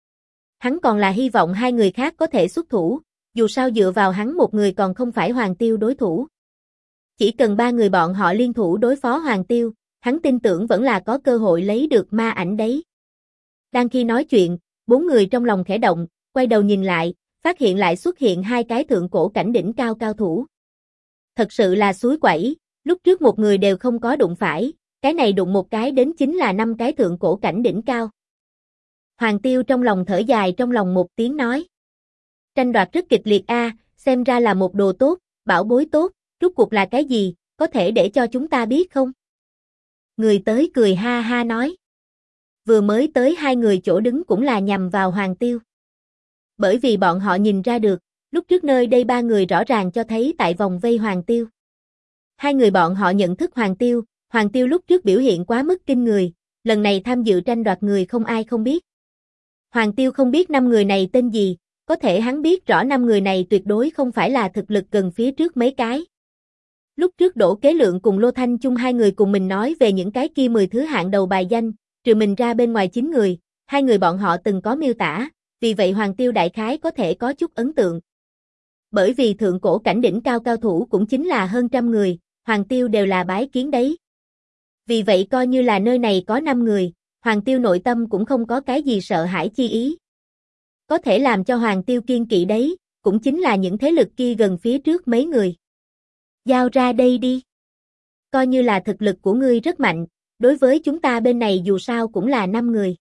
Hắn còn là hy vọng hai người khác có thể xuất thủ, dù sao dựa vào hắn một người còn không phải Hoàng Tiêu đối thủ. Chỉ cần ba người bọn họ liên thủ đối phó Hoàng Tiêu, hắn tin tưởng vẫn là có cơ hội lấy được ma ảnh đấy. Đang khi nói chuyện, bốn người trong lòng khẽ động, quay đầu nhìn lại, phát hiện lại xuất hiện hai cái thượng cổ cảnh đỉnh cao cao thủ. Thật sự là suối quẩy, lúc trước một người đều không có đụng phải, cái này đụng một cái đến chính là năm cái thượng cổ cảnh đỉnh cao. Hoàng Tiêu trong lòng thở dài trong lòng một tiếng nói. Tranh đoạt rất kịch liệt a, xem ra là một đồ tốt, bảo bối tốt, rốt cuộc là cái gì, có thể để cho chúng ta biết không? Người tới cười ha ha nói. Vừa mới tới hai người chỗ đứng cũng là nhằm vào Hoàng Tiêu. Bởi vì bọn họ nhìn ra được, lúc trước nơi đây ba người rõ ràng cho thấy tại vòng vây Hoàng Tiêu. Hai người bọn họ nhận thức Hoàng Tiêu lúc trước biểu hiện quá mức kinh người, lần này tham dự tranh đoạt người không ai không biết. Hoàng Tiêu không biết năm người này tên gì, có thể hắn biết rõ năm người này tuyệt đối không phải là thực lực gần phía trước mấy cái. Lúc trước Đỗ Kế Lượng cùng Lô Thanh Chung hai người cùng mình nói về những cái kia 10 thứ hạng đầu bài danh, trừ mình ra bên ngoài 9 người, hai người bọn họ từng có miêu tả, vì vậy Hoàng Tiêu đại khái có thể có chút ấn tượng. Bởi vì thượng cổ cảnh đỉnh cao cao thủ cũng chính là hơn trăm người, Hoàng Tiêu đều là bái kiến đấy. Vì vậy coi như là nơi này có 5 người, Hoàng Tiêu nội tâm cũng không có cái gì sợ hãi chi ý. Có thể làm cho Hoàng Tiêu kiên kỵ đấy, cũng chính là những thế lực kia gần phía trước mấy người. Giao ra đây đi. Coi như là thực lực của ngươi rất mạnh, đối với chúng ta bên này dù sao cũng là 5 người.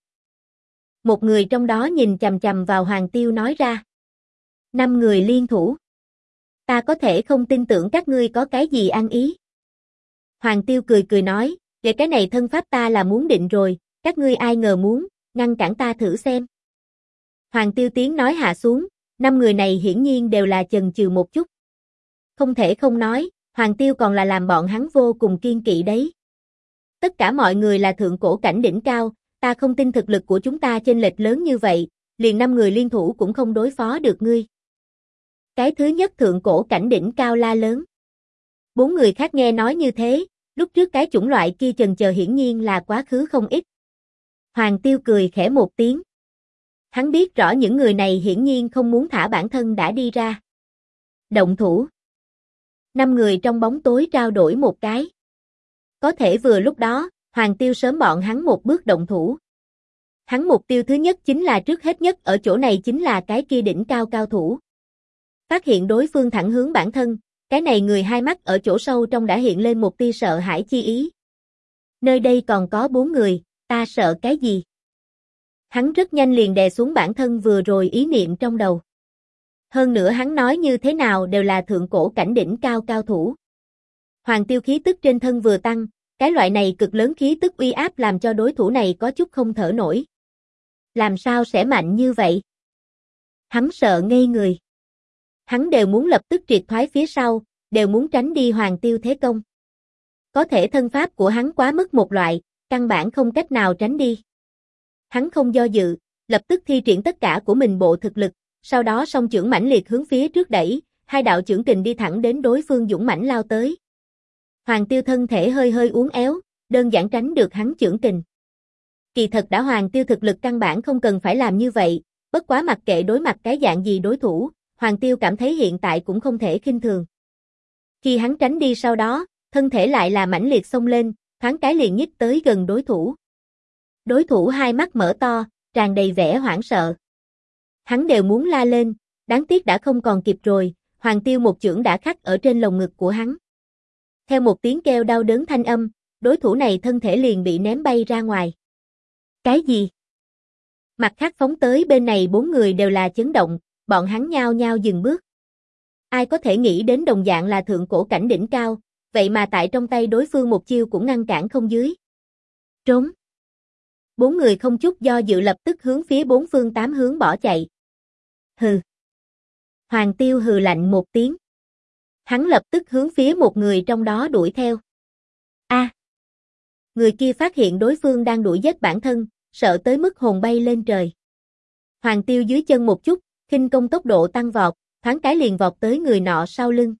Một người trong đó nhìn chằm chằm vào Hoàng Tiêu nói ra. 5 người liên thủ. Ta có thể không tin tưởng các ngươi có cái gì ăn ý. Hoàng Tiêu cười cười nói, để cái này thân pháp ta là muốn định rồi, các ngươi ai ngờ muốn, ngăn cản ta thử xem. Hoàng Tiêu tiếng nói hạ xuống, 5 người này hiển nhiên đều là chần chừ một chút. Không thể không nói, Hoàng Tiêu còn là làm bọn hắn vô cùng kiên kỵ đấy. Tất cả mọi người là thượng cổ cảnh đỉnh cao, ta không tin thực lực của chúng ta chênh lệch lớn như vậy, liền 5 người liên thủ cũng không đối phó được ngươi. Cái thứ nhất thượng cổ cảnh đỉnh cao la lớn. 4 người khác nghe nói như thế, lúc trước cái chủng loại kia chần chờ hiển nhiên là quá khứ không ít. Hoàng Tiêu cười khẽ một tiếng. Hắn biết rõ những người này hiển nhiên không muốn thả bản thân đã đi ra. Động thủ. 5 người trong bóng tối trao đổi một cái. Có thể vừa lúc đó, Hoàng Tiêu sớm bọn hắn một bước động thủ. Hắn mục tiêu thứ nhất chính là trước hết nhất ở chỗ này chính là cái kia đỉnh cao cao thủ. Phát hiện đối phương thẳng hướng bản thân, cái này người hai mắt ở chỗ sâu trong đã hiện lên một tia sợ hãi chi ý. Nơi đây còn có 4 người, ta sợ cái gì? Hắn rất nhanh liền đè xuống bản thân vừa rồi ý niệm trong đầu. Hơn nữa hắn nói như thế nào đều là thượng cổ cảnh đỉnh cao cao thủ. Hoàng Tiêu khí tức trên thân vừa tăng, cái loại này cực lớn khí tức uy áp làm cho đối thủ này có chút không thở nổi. Làm sao sẽ mạnh như vậy? Hắn sợ ngây người. Hắn đều muốn lập tức triệt thoái phía sau, đều muốn tránh đi Hoàng Tiêu thế công. Có thể thân pháp của hắn quá mức một loại, căn bản không cách nào tránh đi. Hắn không do dự, lập tức thi triển tất cả của mình bộ thực lực, sau đó song chưởng mãnh liệt hướng phía trước đẩy, hai đạo chưởng kình đi thẳng đến đối phương dũng mãnh lao tới. Hoàng Tiêu thân thể hơi hơi uốn éo, đơn giản tránh được hắn chưởng kình. Kỳ thật đã Hoàng Tiêu thực lực căn bản không cần phải làm như vậy, bất quá mặc kệ đối mặt cái dạng gì đối thủ, Hoàng Tiêu cảm thấy hiện tại cũng không thể khinh thường. Khi hắn tránh đi sau đó, thân thể lại là mãnh liệt xông lên, thoáng cái liền nhích tới gần đối thủ. Đối thủ hai mắt mở to, tràn đầy vẻ hoảng sợ. Hắn đều muốn la lên, đáng tiếc đã không còn kịp rồi, Hoàng Tiêu một chưởng đã khắc ở trên lồng ngực của hắn. Theo một tiếng kêu đau đớn thanh âm, đối thủ này thân thể liền bị ném bay ra ngoài. Cái gì? Mặt khác phóng tới bên này 4 người đều là chấn động, bọn hắn nhao nhao dừng bước. Ai có thể nghĩ đến đồng dạng là thượng cổ cảnh đỉnh cao, vậy mà tại trong tay đối phương một chiêu cũng ngăn cản không dưới. Trốn. 4 người không chút do dự lập tức hướng phía 4 phương 8 hướng bỏ chạy. Hừ. Hoàng Tiêu hừ lạnh một tiếng. Hắn lập tức hướng phía một người trong đó đuổi theo. A. Người kia phát hiện đối phương đang đuổi giết bản thân, sợ tới mức hồn bay lên trời. Hoàng Tiêu dưới chân một chút, khinh công tốc độ tăng vọt, thoáng cái liền vọt tới người nọ sau lưng.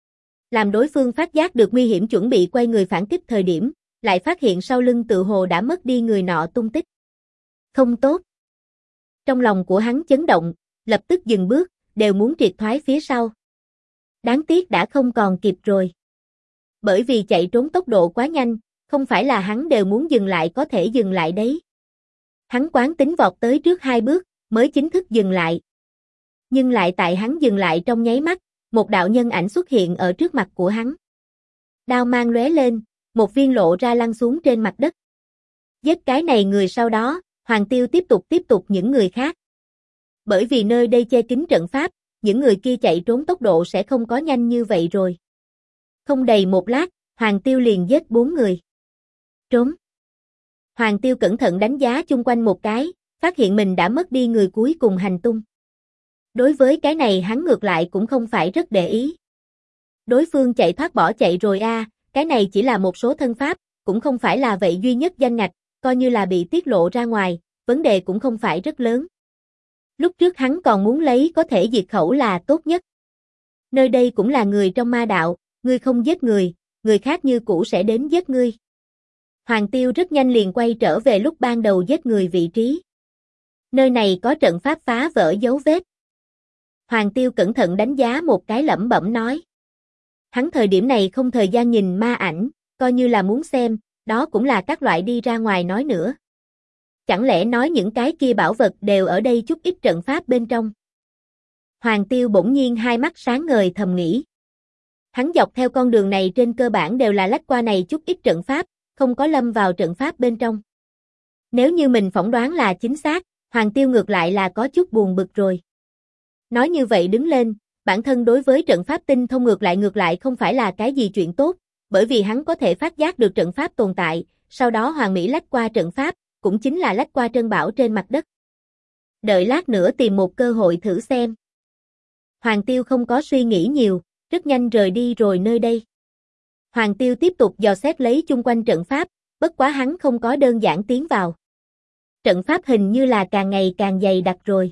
Làm đối phương phát giác được nguy hiểm chuẩn bị quay người phản kích thời điểm, lại phát hiện sau lưng tự hồ đã mất đi người nọ tung tích. Không tốt. Trong lòng của hắn chấn động, lập tức dừng bước, đều muốn triệt thoái phía sau. Đáng tiếc đã không còn kịp rồi. Bởi vì chạy trốn tốc độ quá nhanh, không phải là hắn đều muốn dừng lại có thể dừng lại đấy. Hắn quán tính vọt tới trước 2 bước, mới chính thức dừng lại. Nhưng lại tại hắn dừng lại trong nháy mắt, một đạo nhân ảnh xuất hiện ở trước mặt của hắn. Đao mang lóe lên, một viên lộ ra lăn xuống trên mặt đất. Giết cái này người sau đó, Hoàng Tiêu tiếp tục những người khác. Bởi vì nơi đây che kín trận pháp, những người kia chạy trốn tốc độ sẽ không có nhanh như vậy rồi. Không đầy một lát, Hoàng Tiêu liền giết 4 người. Trốn. Hoàng Tiêu cẩn thận đánh giá chung quanh một cái, phát hiện mình đã mất đi người cuối cùng hành tung. Đối với cái này hắn ngược lại cũng không phải rất để ý. Đối phương chạy thoát bỏ chạy rồi a, cái này chỉ là một số thân pháp, cũng không phải là vậy duy nhất danh ngạch, coi như là bị tiết lộ ra ngoài, vấn đề cũng không phải rất lớn. Lúc trước hắn còn muốn lấy có thể diệt khẩu là tốt nhất. Nơi đây cũng là người trong ma đạo, ngươi không giết người, người khác như cũ sẽ đến giết ngươi. Hoàng Tiêu rất nhanh liền quay trở về lúc ban đầu giết người vị trí. Nơi này có trận pháp phá vỡ dấu vết. Hoàng Tiêu cẩn thận đánh giá một cái lẩm bẩm nói. Hắn thời điểm này không thời gian nhìn ma ảnh, coi như là muốn xem, đó cũng là các loại đi ra ngoài nói nữa. Chẳng lẽ nói những cái kia bảo vật đều ở đây chút ít trận pháp bên trong. Hoàng Tiêu bỗng nhiên hai mắt sáng ngời thầm nghĩ. Hắn dọc theo con đường này trên cơ bản đều là lách qua này chút ít trận pháp, không có lâm vào trận pháp bên trong. Nếu như mình phỏng đoán là chính xác, Hoàng Tiêu ngược lại là có chút buồn bực rồi. Nói như vậy đứng lên, bản thân đối với trận pháp tinh thông ngược lại không phải là cái gì chuyện tốt, bởi vì hắn có thể phát giác được trận pháp tồn tại, sau đó hoàn mỹ lách qua trận pháp, cũng chính là lách qua trân bảo trên mặt đất. Đợi lát nữa tìm một cơ hội thử xem. Hoàng Tiêu không có suy nghĩ nhiều, rất nhanh rời đi rồi nơi đây. Hoàng Tiêu tiếp tục dò xét lấy chung quanh trận pháp, bất quá hắn không có đơn giản tiến vào. Trận pháp hình như là càng ngày càng dày đặc rồi.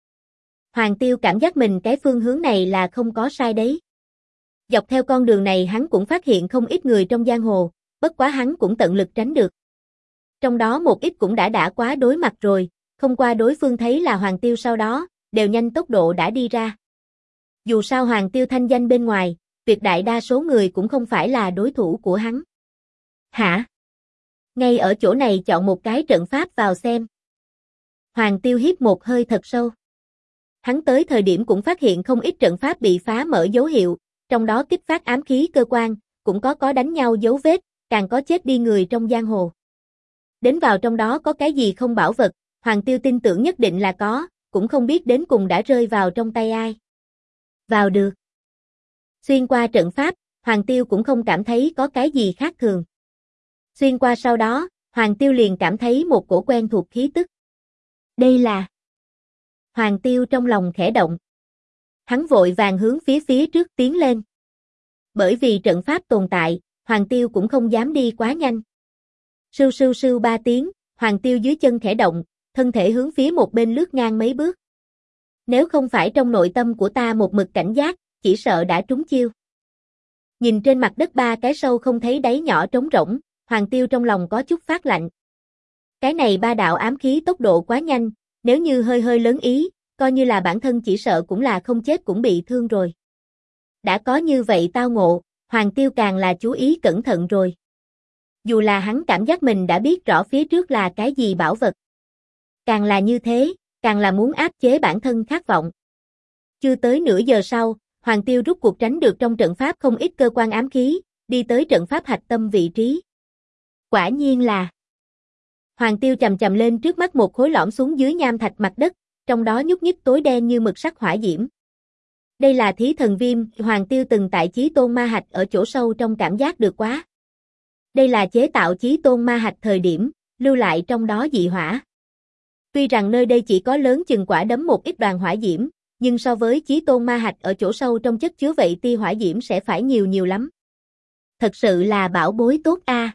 Hoàng Tiêu cảm giác mình cái phương hướng này là không có sai đấy. Dọc theo con đường này hắn cũng phát hiện không ít người trong giang hồ, bất quá hắn cũng tận lực tránh được. Trong đó một ít cũng đã quá đối mặt rồi, không qua đối phương thấy là Hoàng Tiêu sau đó, đều nhanh tốc độ đã đi ra. Dù sao Hoàng Tiêu thanh danh bên ngoài, tuyệt đại đa số người cũng không phải là đối thủ của hắn. Hả? Ngay ở chỗ này chọn một cái trận pháp vào xem. Hoàng Tiêu hít một hơi thật sâu. Hắn tới thời điểm cũng phát hiện không ít trận pháp bị phá mở dấu hiệu, trong đó kích phát ám khí cơ quan, cũng có đánh nhau dấu vết, càng có chết đi người trong giang hồ. Đến vào trong đó có cái gì không bảo vật, Hoàng Tiêu tin tưởng nhất định là có, cũng không biết đến cùng đã rơi vào trong tay ai. Vào được. Xuyên qua trận pháp, Hoàng Tiêu cũng không cảm thấy có cái gì khác thường. Xuyên qua sau đó, Hoàng Tiêu liền cảm thấy một cổ quen thuộc khí tức. Đây là... Hoàng Tiêu trong lòng khẽ động. Hắn vội vàng hướng phía trước tiến lên. Bởi vì trận pháp tồn tại, Hoàng Tiêu cũng không dám đi quá nhanh. Sưu sưu sưu 3 tiếng, Hoàng Tiêu dưới chân khẽ động, thân thể hướng phía một bên lướt ngang mấy bước. Nếu không phải trong nội tâm của ta một mực cảnh giác, chỉ sợ đã trúng chiêu. Nhìn trên mặt đất 3 cái sâu không thấy đáy nhỏ trống rỗng, Hoàng Tiêu trong lòng có chút phát lạnh. Cái này 3 đạo ám khí tốc độ quá nhanh, nếu như hơi lớn ý, coi như là bản thân chỉ sợ cũng là không chết cũng bị thương rồi. Đã có như vậy tao ngộ, Hoàng Tiêu càng là chú ý cẩn thận rồi. Dù là hắn cảm giác mình đã biết rõ phía trước là cái gì bảo vật. Càng là như thế, càng là muốn áp chế bản thân khát vọng. Chưa tới nửa giờ sau, Hoàng Tiêu rút cuộc tránh được trong trận pháp không ít cơ quan ám khí, đi tới trận pháp hạch tâm vị trí. Quả nhiên là... Hoàng Tiêu chầm lên trước mắt một khối lõm xuống dưới nham thạch mặt đất, trong đó nhúc nhích tối đen như mực sắc hỏa diễm. Đây là thí thần viêm, Hoàng Tiêu từng tại Chí Tôn Ma Hạch ở chỗ sâu trong cảm giác được quá. Đây là chế tạo Chí Tôn Ma Hạch thời điểm, lưu lại trong đó dị hỏa. Tuy rằng nơi đây chỉ có lớn chừng quả đấm một ít đoàn hỏa diễm, nhưng so với Chí Tôn Ma Hạch ở chỗ sâu trong chất chứa vậy tia hỏa diễm sẽ phải nhiều lắm. Thật sự là bảo bối tốt a.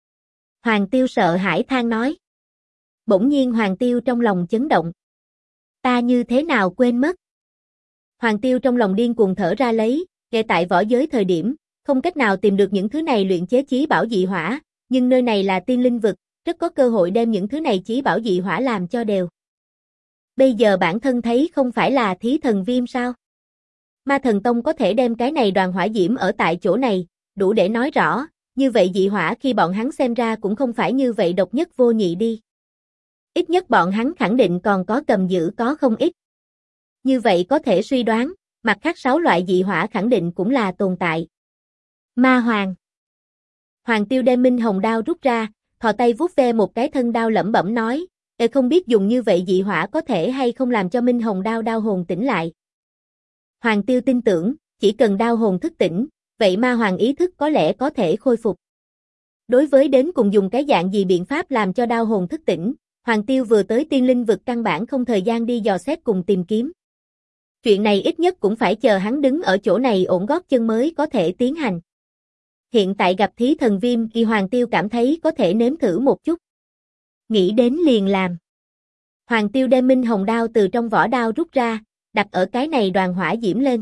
Hoàng Tiêu sợ hãi than nói. Bỗng nhiên Hoàng Tiêu trong lòng chấn động. Ta như thế nào quên mất? Hoàng Tiêu trong lòng điên cuồng thở ra lấy, ngay tại võ giới thời điểm, không cách nào tìm được những thứ này luyện chế chí bảo dị hỏa, nhưng nơi này là tiên linh vực, rất có cơ hội đem những thứ này chí bảo dị hỏa làm cho đều. Bây giờ bản thân thấy không phải là thí thần viêm sao? Ma Thần Tông có thể đem cái này đoàn hỏa diễm ở tại chỗ này, đủ để nói rõ, như vậy dị hỏa khi bọn hắn xem ra cũng không phải như vậy độc nhất vô nhị đi. Ít nhất bọn hắn khẳng định còn có cầm giữ có không ít. Như vậy có thể suy đoán, mặt khác 6 loại dị hỏa khẳng định cũng là tồn tại. Ma Hoàng. Hoàng Tiêu đem Minh Hồng đao rút ra, thò tay vuốt ve một cái thân đao lẩm bẩm nói, không biết dùng như vậy dị hỏa có thể hay không làm cho Minh Hồng đao hồn tỉnh lại. Hoàng Tiêu tin tưởng, chỉ cần đao hồn thức tỉnh, vậy ma hoàng ý thức có lẽ có thể khôi phục. Đối với đến cùng dùng cái dạng gì biện pháp làm cho đao hồn thức tỉnh, Hoàng Tiêu vừa tới tiên linh vực căn bản không thời gian đi dò xét cùng tìm kiếm. Chuyện này ít nhất cũng phải chờ hắn đứng ở chỗ này ổn gót chân mới có thể tiến hành. Hiện tại gặp thí thần viêm thì Hoàng Tiêu cảm thấy có thể nếm thử một chút. Nghĩ đến liền làm. Hoàng Tiêu đem Minh Hồng đao từ trong vỏ đao rút ra, đặt ở cái này đoàn hỏa diễm lên.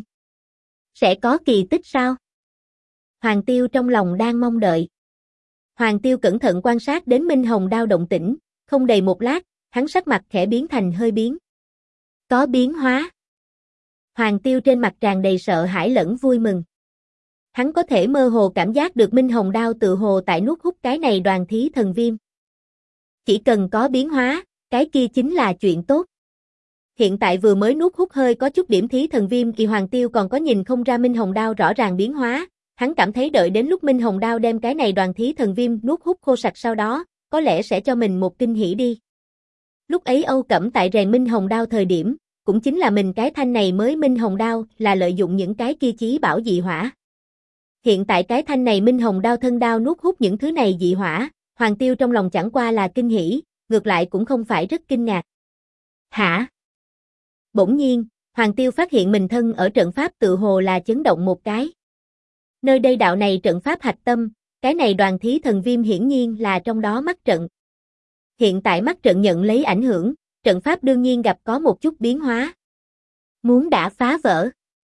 Sẽ có kỳ tích sao? Hoàng Tiêu trong lòng đang mong đợi. Hoàng Tiêu cẩn thận quan sát đến Minh Hồng đao động tĩnh, không đầy một lát, hắn sắc mặt khẽ biến thành hơi biến. Có biến hóa. Hoàng Tiêu trên mặt tràn đầy sợ hãi lẫn vui mừng. Hắn có thể mơ hồ cảm giác được Minh Hồng đao tự hồ tại nuốt hút cái này đoàn thí thần viêm. Chỉ cần có biến hóa, cái kia chính là chuyện tốt. Hiện tại vừa mới nuốt hút hơi có chút điểm thí thần viêm thì Hoàng Tiêu còn có nhìn không ra Minh Hồng đao rõ ràng biến hóa, Hắn cảm thấy đợi đến lúc Minh Hồng Đao đem cái này đoàn thí thần viêm nuốt hút khô sạch sau đó, có lẽ sẽ cho mình một kinh hỉ đi. Lúc ấy Âu Cẩm tại rèn Minh Hồng Đao thời điểm, cũng chính là mình cái thanh này mới Minh Hồng Đao là lợi dụng những cái kia chí bảo dị hỏa. Hiện tại cái thanh này Minh Hồng Đao thân đao nuốt hút những thứ này dị hỏa, Hoàng Tiêu trong lòng chẳng qua là kinh hỉ, ngược lại cũng không phải rất kinh ngạc. Hả? Bỗng nhiên, Hoàng Tiêu phát hiện mình thân ở trận pháp tự hồ là chấn động một cái. Nơi đây đạo này trận pháp hạch tâm, cái này đoàn thí thần viêm hiển nhiên là trong đó mắt trận. Hiện tại mắt trận nhận lấy ảnh hưởng, trận pháp đương nhiên gặp có một chút biến hóa. Muốn đã phá vỡ.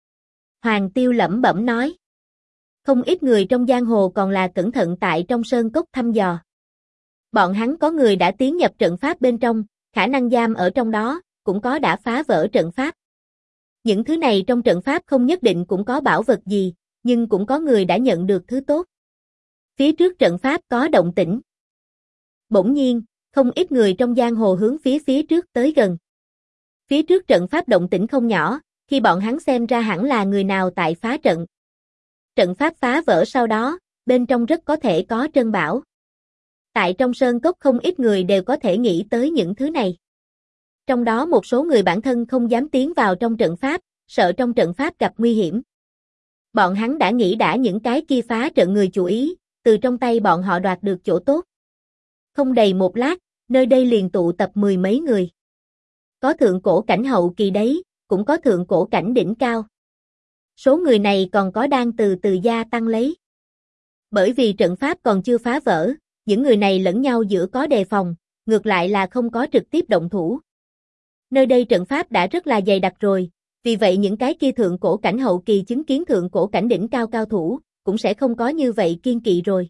Hoàng Tiêu lẩm bẩm nói. Không ít người trong giang hồ còn là cẩn thận tại trong sơn cốc thăm dò. Bọn hắn có người đã tiến nhập trận pháp bên trong, khả năng giam ở trong đó, cũng có đã phá vỡ trận pháp. Những thứ này trong trận pháp không nhất định cũng có bảo vật gì, nhưng cũng có người đã nhận được thứ tốt. Phía trước trận pháp có động tĩnh. Bỗng nhiên, không ít người trong giang hồ hướng phía trước tới gần. Phía trước trận pháp động tĩnh không nhỏ, khi bọn hắn xem ra hẳn là người nào tại phá trận. Trận pháp phá vỡ sau đó, bên trong rất có thể có trân bảo. Tại trong sơn cốc không ít người đều có thể nghĩ tới những thứ này. Trong đó một số người bản thân không dám tiến vào trong trận pháp, sợ trong trận pháp gặp nguy hiểm. Bọn hắn đã nghĩ đã những cái kia phá trận người chủ ý, từ trong tay bọn họ đoạt được chỗ tốt. Không đầy một lát, nơi đây liền tụ tập mười mấy người. Có thượng cổ cảnh hậu kỳ đấy, cũng có thượng cổ cảnh đỉnh cao. Số người này còn có đang từ từ gia tăng lấy. Bởi vì trận pháp còn chưa phá vỡ, những người này lẫn nhau giữa có đề phòng, ngược lại là không có trực tiếp động thủ. Nơi đây trận pháp đã rất là dày đặc rồi, vì vậy những cái kia thượng cổ cảnh hậu kỳ chứng kiến thượng cổ cảnh đỉnh cao cao thủ, cũng sẽ không có như vậy kiên kỵ rồi.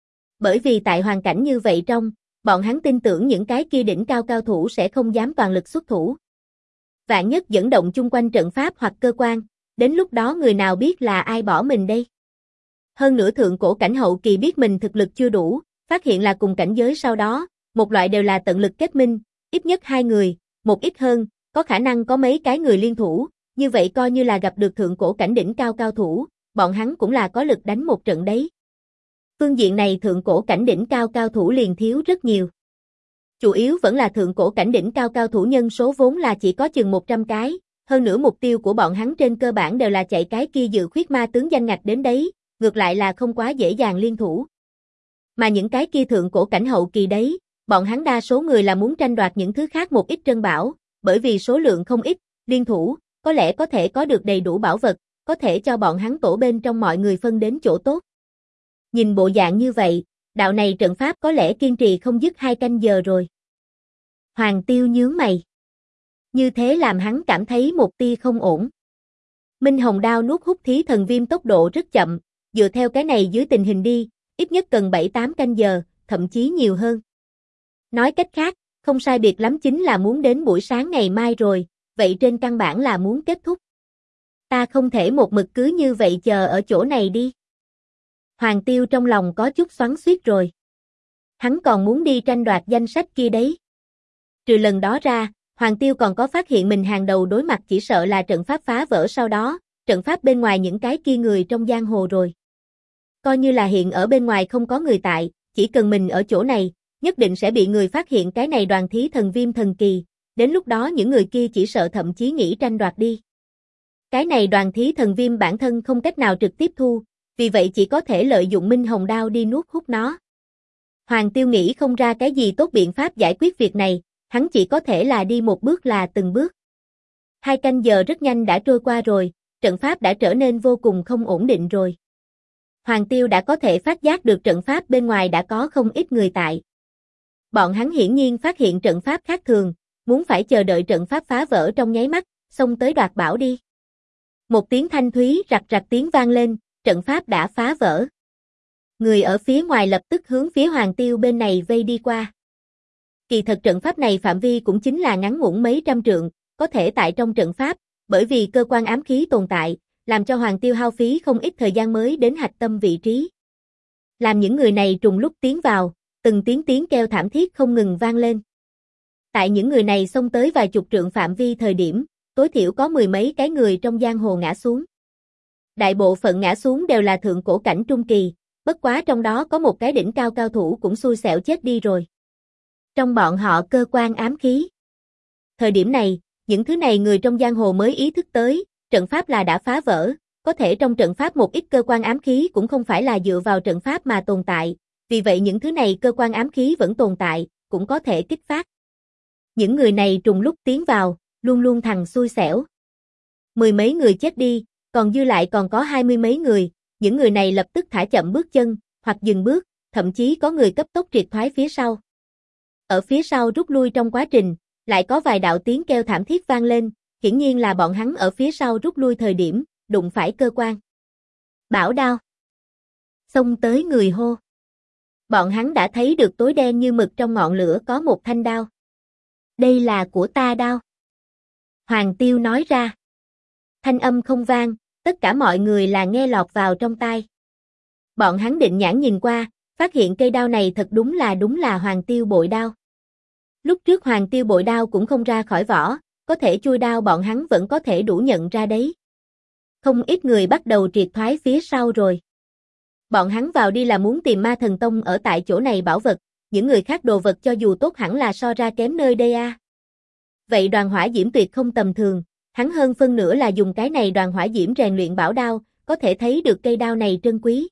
Bởi vì tại hoàn cảnh như vậy trong, bọn hắn tin tưởng những cái kia đỉnh cao cao thủ sẽ không dám toàn lực xuất thủ. Vạn nhất dẫn động chung quanh trận pháp hoặc cơ quan, đến lúc đó người nào biết là ai bỏ mình đây? Hơn nữa thượng cổ cảnh hậu kỳ biết mình thực lực chưa đủ, phát hiện là cùng cảnh giới sau đó, một loại đều là tận lực kết minh, ít nhất 2 người, một ít hơn, có khả năng có mấy cái người liên thủ, như vậy coi như là gặp được thượng cổ cảnh đỉnh cao cao thủ, bọn hắn cũng là có lực đánh một trận đấy. Phương diện này thượng cổ cảnh đỉnh cao cao thủ liền thiếu rất nhiều. Chủ yếu vẫn là thượng cổ cảnh đỉnh cao cao thủ nhân số vốn là chỉ có chừng 100 cái, hơn nữa mục tiêu của bọn hắn trên cơ bản đều là chạy cái kia dự khuyết ma tướng danh ngạch đến đấy, ngược lại là không quá dễ dàng liên thủ. Mà những cái kia thượng cổ cảnh hậu kỳ đấy, bọn hắn đa số người là muốn tranh đoạt những thứ khác một ít trân bảo, bởi vì số lượng không ít, liên thủ, có lẽ có thể có được đầy đủ bảo vật, có thể cho bọn hắn tổ bên trong mọi người phân đến chỗ tốt. Nhìn bộ dạng như vậy, đạo này trận pháp có lẽ kiên trì không dứt 2 canh giờ rồi. Hoàng Tiêu nhướng mày. Như thế làm hắn cảm thấy một tia không ổn. Minh Hồng Đao nuốt hút thí thần viêm tốc độ rất chậm, dựa theo cái này dưới tình hình đi, ít nhất cần 7-8 canh giờ, thậm chí nhiều hơn. Nói cách khác, không sai biệt lắm chính là muốn đến buổi sáng ngày mai rồi, vậy trên căn bản là muốn kết thúc. Ta không thể một mực cứ như vậy chờ ở chỗ này đi. Hoàng Tiêu trong lòng có chút xoắn xuýt rồi. Hắn còn muốn đi tranh đoạt danh sách kia đấy. Trừ lần đó ra, Hoàng Tiêu còn có phát hiện mình hàng đầu đối mặt chỉ sợ là trận pháp phá vỡ sau đó, trận pháp bên ngoài những cái kia người trong giang hồ rồi. Coi như là hiện ở bên ngoài không có người tại, chỉ cần mình ở chỗ này, nhất định sẽ bị người phát hiện cái này đoàn thí thần viêm thần kỳ, đến lúc đó những người kia chỉ sợ thậm chí nghĩ tranh đoạt đi. Cái này đoàn thí thần viêm bản thân không cách nào trực tiếp thu, vì vậy chỉ có thể lợi dụng Minh Hồng Đao đi nuốt hút nó. Hoàng Tiêu nghĩ không ra cái gì tốt biện pháp giải quyết việc này, hắn chỉ có thể là đi một bước là từng bước. 2 canh giờ rất nhanh đã trôi qua rồi, trận pháp đã trở nên vô cùng không ổn định rồi. Hoàng Tiêu đã có thể phát giác được trận pháp bên ngoài đã có không ít người tại. Bọn hắn hiển nhiên phát hiện trận pháp khác thường, muốn phải chờ đợi trận pháp phá vỡ trong nháy mắt, xông tới đoạt bảo đi. Một tiếng thanh thúy rặc rặc tiếng vang lên, trận pháp đã phá vỡ. Người ở phía ngoài lập tức hướng phía Hoàng Tiêu bên này vây đi qua. Kỳ thật trận pháp này phạm vi cũng chính là ngắn ngủn mấy trăm trượng, có thể tại trong trận pháp, bởi vì cơ quan ám khí tồn tại, làm cho Hoàng Tiêu hao phí không ít thời gian mới đến hạch tâm vị trí. Làm những người này trùng lúc tiến vào, từng tiếng kêu thảm thiết không ngừng vang lên. Tại những người này xông tới vài chục trượng phạm vi thời điểm, tối thiểu có 10 mấy cái người trong giang hồ ngã xuống. Đại bộ phận ngã xuống đều là thượng cổ cảnh trung kỳ, bất quá trong đó có một cái đỉnh cao cao thủ cũng xui xẻo chết đi rồi. Trong bọn họ cơ quan ám khí. Thời điểm này, những thứ này người trong giang hồ mới ý thức tới, trận pháp là đã phá vỡ, có thể trong trận pháp một ít cơ quan ám khí cũng không phải là dựa vào trận pháp mà tồn tại, vì vậy những thứ này cơ quan ám khí vẫn tồn tại, cũng có thể kích phát. Những người này trùng lúc tiến vào, luôn luôn thằng xui xẻo. Mười mấy người chết đi, còn dư lại còn có 20 mấy người, những người này lập tức thả chậm bước chân, hoặc dừng bước, thậm chí có người cấp tốc triệt thoái phía sau. Ở phía sau rút lui trong quá trình, lại có vài đạo tiếng kêu thảm thiết vang lên, hiển nhiên là bọn hắn ở phía sau rút lui thời điểm, đụng phải cơ quan. Bảo đao. Xông tới người hô. Bọn hắn đã thấy được tối đen như mực trong ngọn lửa có một thanh đao. Đây là của ta đao. Hoàng Tiêu nói ra. Thanh âm không vang, tất cả mọi người là nghe lọt vào trong tai. Bọn hắn định nhãn nhìn qua, phát hiện cây đao này thật đúng là Hoàng Tiêu bội đao. Lúc trước Hoàng Tiêu bội đao cũng không ra khỏi vỏ, có thể chui đao bọn hắn vẫn có thể đủ nhận ra đấy. Không ít người bắt đầu triệt thoái phía sau rồi. Bọn hắn vào đi là muốn tìm Ma Thần Tông ở tại chỗ này bảo vật, những người khác đồ vật cho dù tốt hẳn là so ra kém nơi đây a. Vậy đoàn hỏa diễm tuyệt không tầm thường, hắn hơn phân nửa là dùng cái này đoàn hỏa diễm rèn luyện bảo đao, có thể thấy được cây đao này trân quý.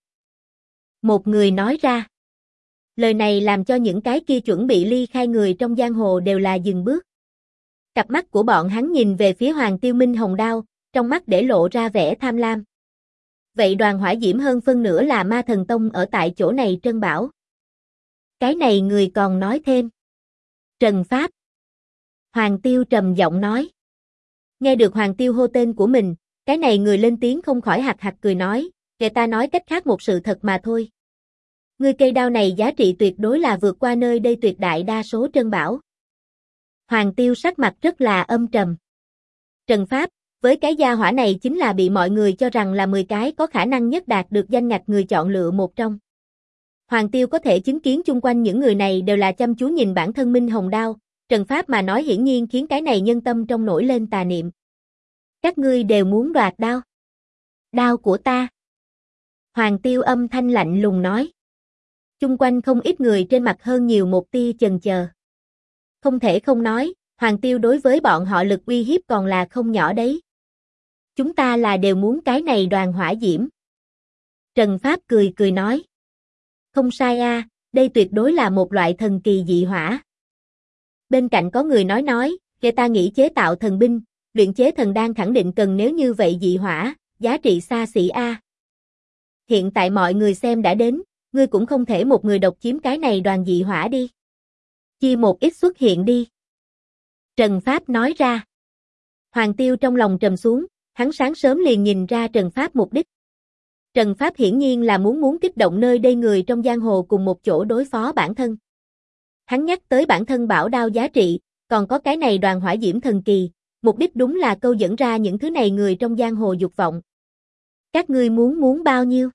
Một người nói ra. Lời này làm cho những cái kia chuẩn bị ly khai người trong giang hồ đều là dừng bước. Cặp mắt của bọn hắn nhìn về phía Hoàng Tiêu Minh hồng đao, trong mắt để lộ ra vẻ tham lam. Vậy đoàn hỏa diễm hơn phân nửa là Ma Thần Tông ở tại chỗ này trân bảo. Cái này người còn nói thêm. Trần Pháp. Hoàng Tiêu trầm giọng nói. Nghe được Hoàng Tiêu hô tên của mình, cái này người lên tiếng không khỏi hạc hạc cười nói, kể ta nói cách khác một sự thật mà thôi. Ngươi cây đao này giá trị tuyệt đối là vượt qua nơi đây tuyệt đại đa số trân bảo. Hoàng Tiêu sắc mặt rất là âm trầm. Trần Pháp, với cái gia hỏa này chính là bị mọi người cho rằng là 10 cái có khả năng nhất đạt được danh ngạch người chọn lựa một trong. Hoàng Tiêu có thể chứng kiến chung quanh những người này đều là chăm chú nhìn bản thân Minh Hồng Đao, Trần Pháp mà nói hiển nhiên khiến cái này nhân tâm trong nổi lên tà niệm. Các ngươi đều muốn đoạt đao. Đao của ta. Hoàng Tiêu âm thanh lạnh lùng nói. Chung quanh không ít người trên mặt hơn nhiều một tia chần chờ. Không thể không nói, Hoàng Tiêu đối với bọn họ lực uy hiếp còn là không nhỏ đấy. Chúng ta là đều muốn cái này đoàn hỏa diễm. Trần Pháp cười cười nói. Không sai a, đây tuyệt đối là một loại thần kỳ dị hỏa. Bên cạnh có người nói, kể ta nghĩ chế tạo thần binh, luyện chế thần đan khẳng định cần nếu như vậy dị hỏa, giá trị xa xỉ a. Hiện tại mọi người xem đã đến, ngươi cũng không thể một người độc chiếm cái này đoàn dị hỏa đi. Chia một ít xuất hiện đi. Trần Pháp nói ra. Hoàng Tiêu trong lòng trầm xuống, hắn sáng sớm liền nhìn ra Trần Pháp mục đích. Trần Pháp hiển nhiên là muốn kích động nơi đây người trong giang hồ cùng một chỗ đối phó bản thân. Hắn nhắc tới bản thân bảo đao giá trị, còn có cái này đoàn hỏa diễm thần kỳ, mục đích đúng là câu dẫn ra những thứ này người trong giang hồ dục vọng. Các ngươi muốn bao nhiêu?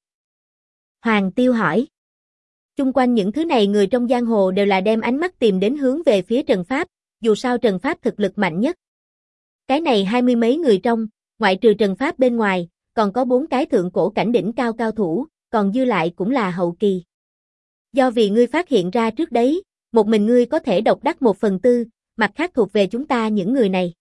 Hoàng Tiêu hỏi. Chung quanh những thứ này người trong giang hồ đều là đem ánh mắt tìm đến hướng về phía Trần Pháp, dù sao Trần Pháp thực lực mạnh nhất. Cái này 20 mấy người trong, ngoại trừ Trần Pháp bên ngoài, còn có 4 cái thượng cổ cảnh đỉnh cao cao thủ, còn dư lại cũng là hậu kỳ. Do vì ngươi phát hiện ra trước đấy, một mình ngươi có thể độc đắc 1/4, mặt khác thuộc về chúng ta những người này.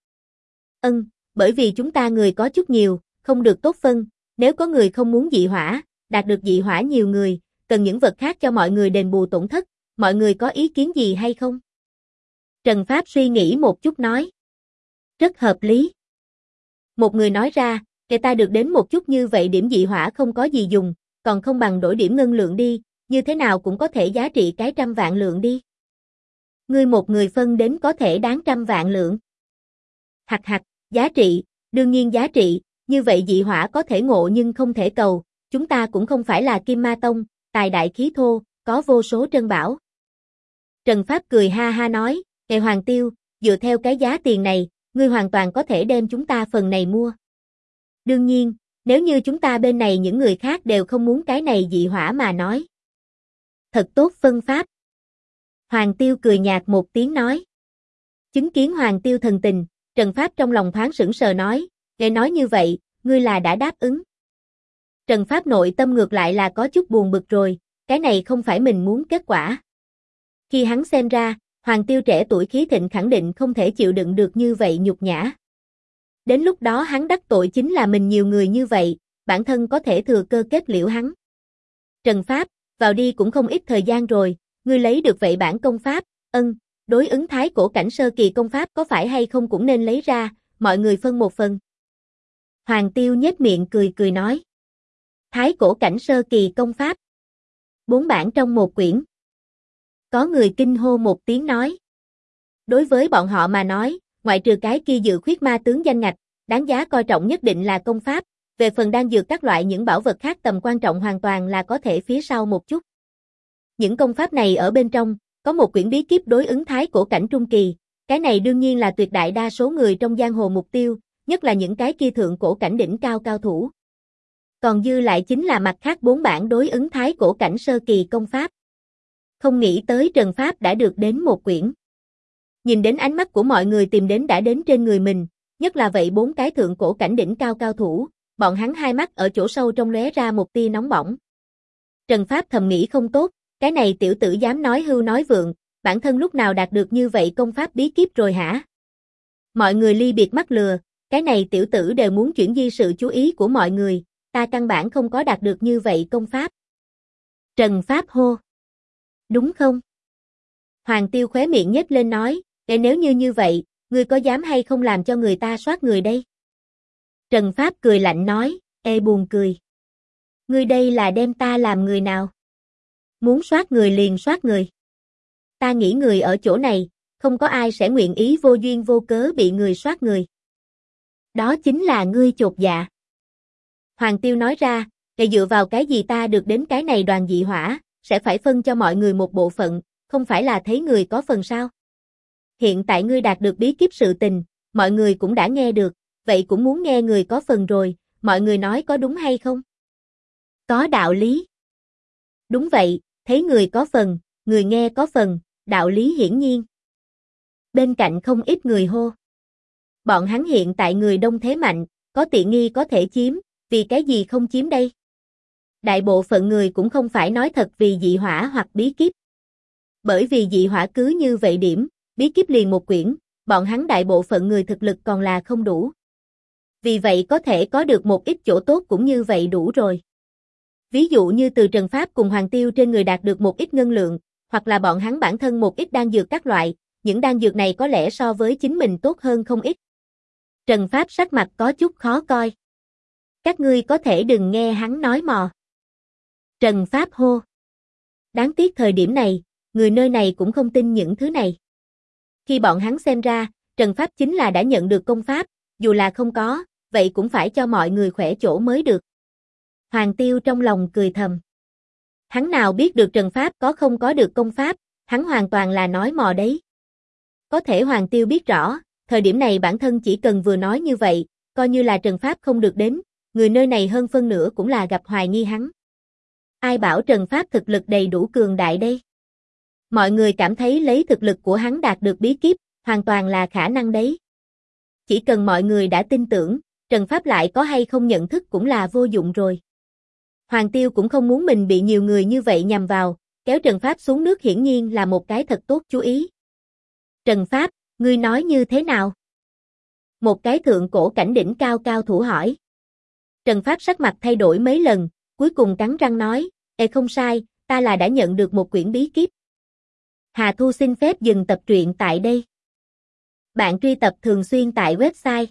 Bởi vì chúng ta người có chút nhiều, không được tốt phân, nếu có người không muốn dị hỏa, đạt được dị hỏa nhiều người, cần những vật khác cho mọi người đền bù tổn thất, mọi người có ý kiến gì hay không? Trần Pháp suy nghĩ một chút nói. Rất hợp lý. Một người nói ra, kể ta được đến một chút như vậy điểm dị hỏa không có gì dùng, còn không bằng đổi điểm ngân lượng đi, như thế nào cũng có thể giá trị cái 100 vạn lượng đi. Ngươi một người phân đến có thể đáng 100 vạn lượng. Hặc hặc, giá trị, đương nhiên giá trị, như vậy dị hỏa có thể ngộ nhưng không thể cầu, chúng ta cũng không phải là Kim Ma Tông, tài đại khí thô, có vô số trân bảo. Trần Pháp cười ha ha nói, Ngài Hoàng Tiêu, dựa theo cái giá tiền này, ngươi hoàn toàn có thể đem chúng ta phần này mua. Đương nhiên, nếu như chúng ta bên này những người khác đều không muốn cái này dị hỏa mà nói. Thật tốt phân pháp. Hoàng Tiêu cười nhạt một tiếng nói. Chứng kiến Hoàng Tiêu thần tình, Trần Pháp trong lòng thoáng sững sờ nói, Ngài nói như vậy, ngươi là đã đáp ứng. Trần Pháp nội tâm ngược lại là có chút buồn bực rồi, cái này không phải mình muốn kết quả. Khi hắn xem ra, Hoàng Tiêu trẻ tuổi khí thịnh khẳng định không thể chịu đựng được như vậy nhục nhã. Đến lúc đó hắn đắc tội chính là mình nhiều người như vậy, bản thân có thể thừa cơ kết liễu hắn. Trần Pháp, vào đi cũng không ít thời gian rồi, ngươi lấy được vậy bản công pháp, đối ứng thái cổ cảnh sơ kỳ công pháp có phải hay không cũng nên lấy ra, mọi người phân một phần. Hoàng Tiêu nhếch miệng cười cười nói. Thái cổ cảnh sơ kỳ công pháp. 4 bản trong một quyển. Có người kinh hô một tiếng nói. Đối với bọn họ mà nói, ngoại trừ cái kia dự khuyết ma tướng danh ngạch, đáng giá coi trọng nhất định là công pháp, về phần đan dược các loại những bảo vật khác tầm quan trọng hoàn toàn là có thể phía sau một chút. Những công pháp này ở bên trong, có một quyển bí kíp đối ứng thái cổ cảnh trung kỳ, cái này đương nhiên là tuyệt đại đa số người trong giang hồ mục tiêu, nhất là những cái kia thượng cổ cảnh đỉnh cao cao thủ. Còn dư lại chính là mặt khác 4 bản đối ứng thái cổ cảnh sơ kỳ công pháp. Không nghĩ tới Trần Pháp đã được đến một quyển. Nhìn đến ánh mắt của mọi người tìm đến đã đến trên người mình, nhất là vậy 4 cái thượng cổ cảnh đỉnh cao cao thủ, bọn hắn hai mắt ở chỗ sâu trong lóe ra một tia nóng bỏng. Trần Pháp thầm nghĩ không tốt, cái này tiểu tử dám nói hưu nói vượng, bản thân lúc nào đạt được như vậy công pháp bí kíp rồi hả? Mọi người ly biệt mắc lừa, cái này tiểu tử đều muốn chuyển di sự chú ý của mọi người, ta căn bản không có đạt được như vậy công pháp. Trần Pháp hô. Đúng không? Hoàng Tiêu khóe miệng nhếch lên nói, nếu như vậy, ngươi có dám hay không làm cho người ta soát người đây? Trần Pháp cười lạnh nói, buồn cười. Ngươi đây là đem ta làm người nào? Muốn soát người liền soát người. Ta nghĩ người ở chỗ này, không có ai sẽ nguyện ý vô duyên vô cớ bị người soát người. Đó chính là ngươi chột dạ. Hoàng Tiêu nói ra, dựa vào cái gì ta được đến cái này đoàn dị hỏa, sẽ phải phân cho mọi người một bộ phận, không phải là thấy người có phần sao? Hiện tại ngươi đạt được bí kíp sự tình, mọi người cũng đã nghe được, vậy cũng muốn nghe người có phần rồi, mọi người nói có đúng hay không? Có đạo lý. Đúng vậy, thấy người có phần, người nghe có phần, đạo lý hiển nhiên. Bên cạnh không ít người hô. Bọn hắn hiện tại người đông thế mạnh, có tiện nghi có thể chiếm, vì cái gì không chiếm đây? Đại bộ phận người cũng không phải nói thật vì dị hỏa hoặc bí kíp. Bởi vì dị hỏa cứ như vậy điểm, bí kíp liền một quyển, bọn hắn đại bộ phận người thực lực còn là không đủ. Vì vậy có thể có được một ít chỗ tốt cũng như vậy đủ rồi. Ví dụ như từ Trần Pháp cùng Hoàng Tiêu trên người đạt được một ít ngân lượng, hoặc là bọn hắn bản thân một ít đan dược các loại, những đan dược này có lẽ so với chính mình tốt hơn không ít. Trần Pháp sắc mặt có chút khó coi. Các ngươi có thể đừng nghe hắn nói mò. Trần Pháp hô. Đáng tiếc thời điểm này, người nơi này cũng không tin những thứ này. Khi bọn hắn xem ra, Trần Pháp chính là đã nhận được công pháp, dù là không có, vậy cũng phải cho mọi người khỏe chỗ mới được. Hoàng Tiêu trong lòng cười thầm. Hắn nào biết được Trần Pháp có không có được công pháp, hắn hoàn toàn là nói mò đấy. Có thể Hoàng Tiêu biết rõ, thời điểm này bản thân chỉ cần vừa nói như vậy, coi như là Trần Pháp không được đến, người nơi này hơn phân nửa cũng là gặp hoài nghi hắn. Ai bảo Trần Pháp thực lực đầy đủ cường đại đây? Mọi người cảm thấy lấy thực lực của hắn đạt được bí kíp, hoàn toàn là khả năng đấy. Chỉ cần mọi người đã tin tưởng, Trần Pháp lại có hay không nhận thức cũng là vô dụng rồi. Hoàng Tiêu cũng không muốn mình bị nhiều người như vậy nhằm vào, kéo Trần Pháp xuống nước hiển nhiên là một cái thật tốt chú ý. Trần Pháp, ngươi nói như thế nào? Một cái thượng cổ cảnh đỉnh cao cao thủ hỏi. Trần Pháp sắc mặt thay đổi mấy lần, cuối cùng cắn răng nói, không sai, ta là đã nhận được một quyển bí kíp. Hà Thu xin phép dừng tập truyện tại đây. Bạn truy tập thường xuyên tại website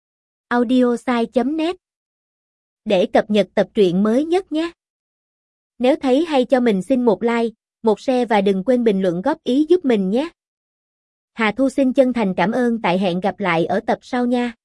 audiosai.net để cập nhật tập truyện mới nhất nhé. Nếu thấy hay cho mình xin một like, một share và đừng quên bình luận góp ý giúp mình nhé. Hà Thu xin chân thành cảm ơn, tại hẹn gặp lại ở tập sau nha.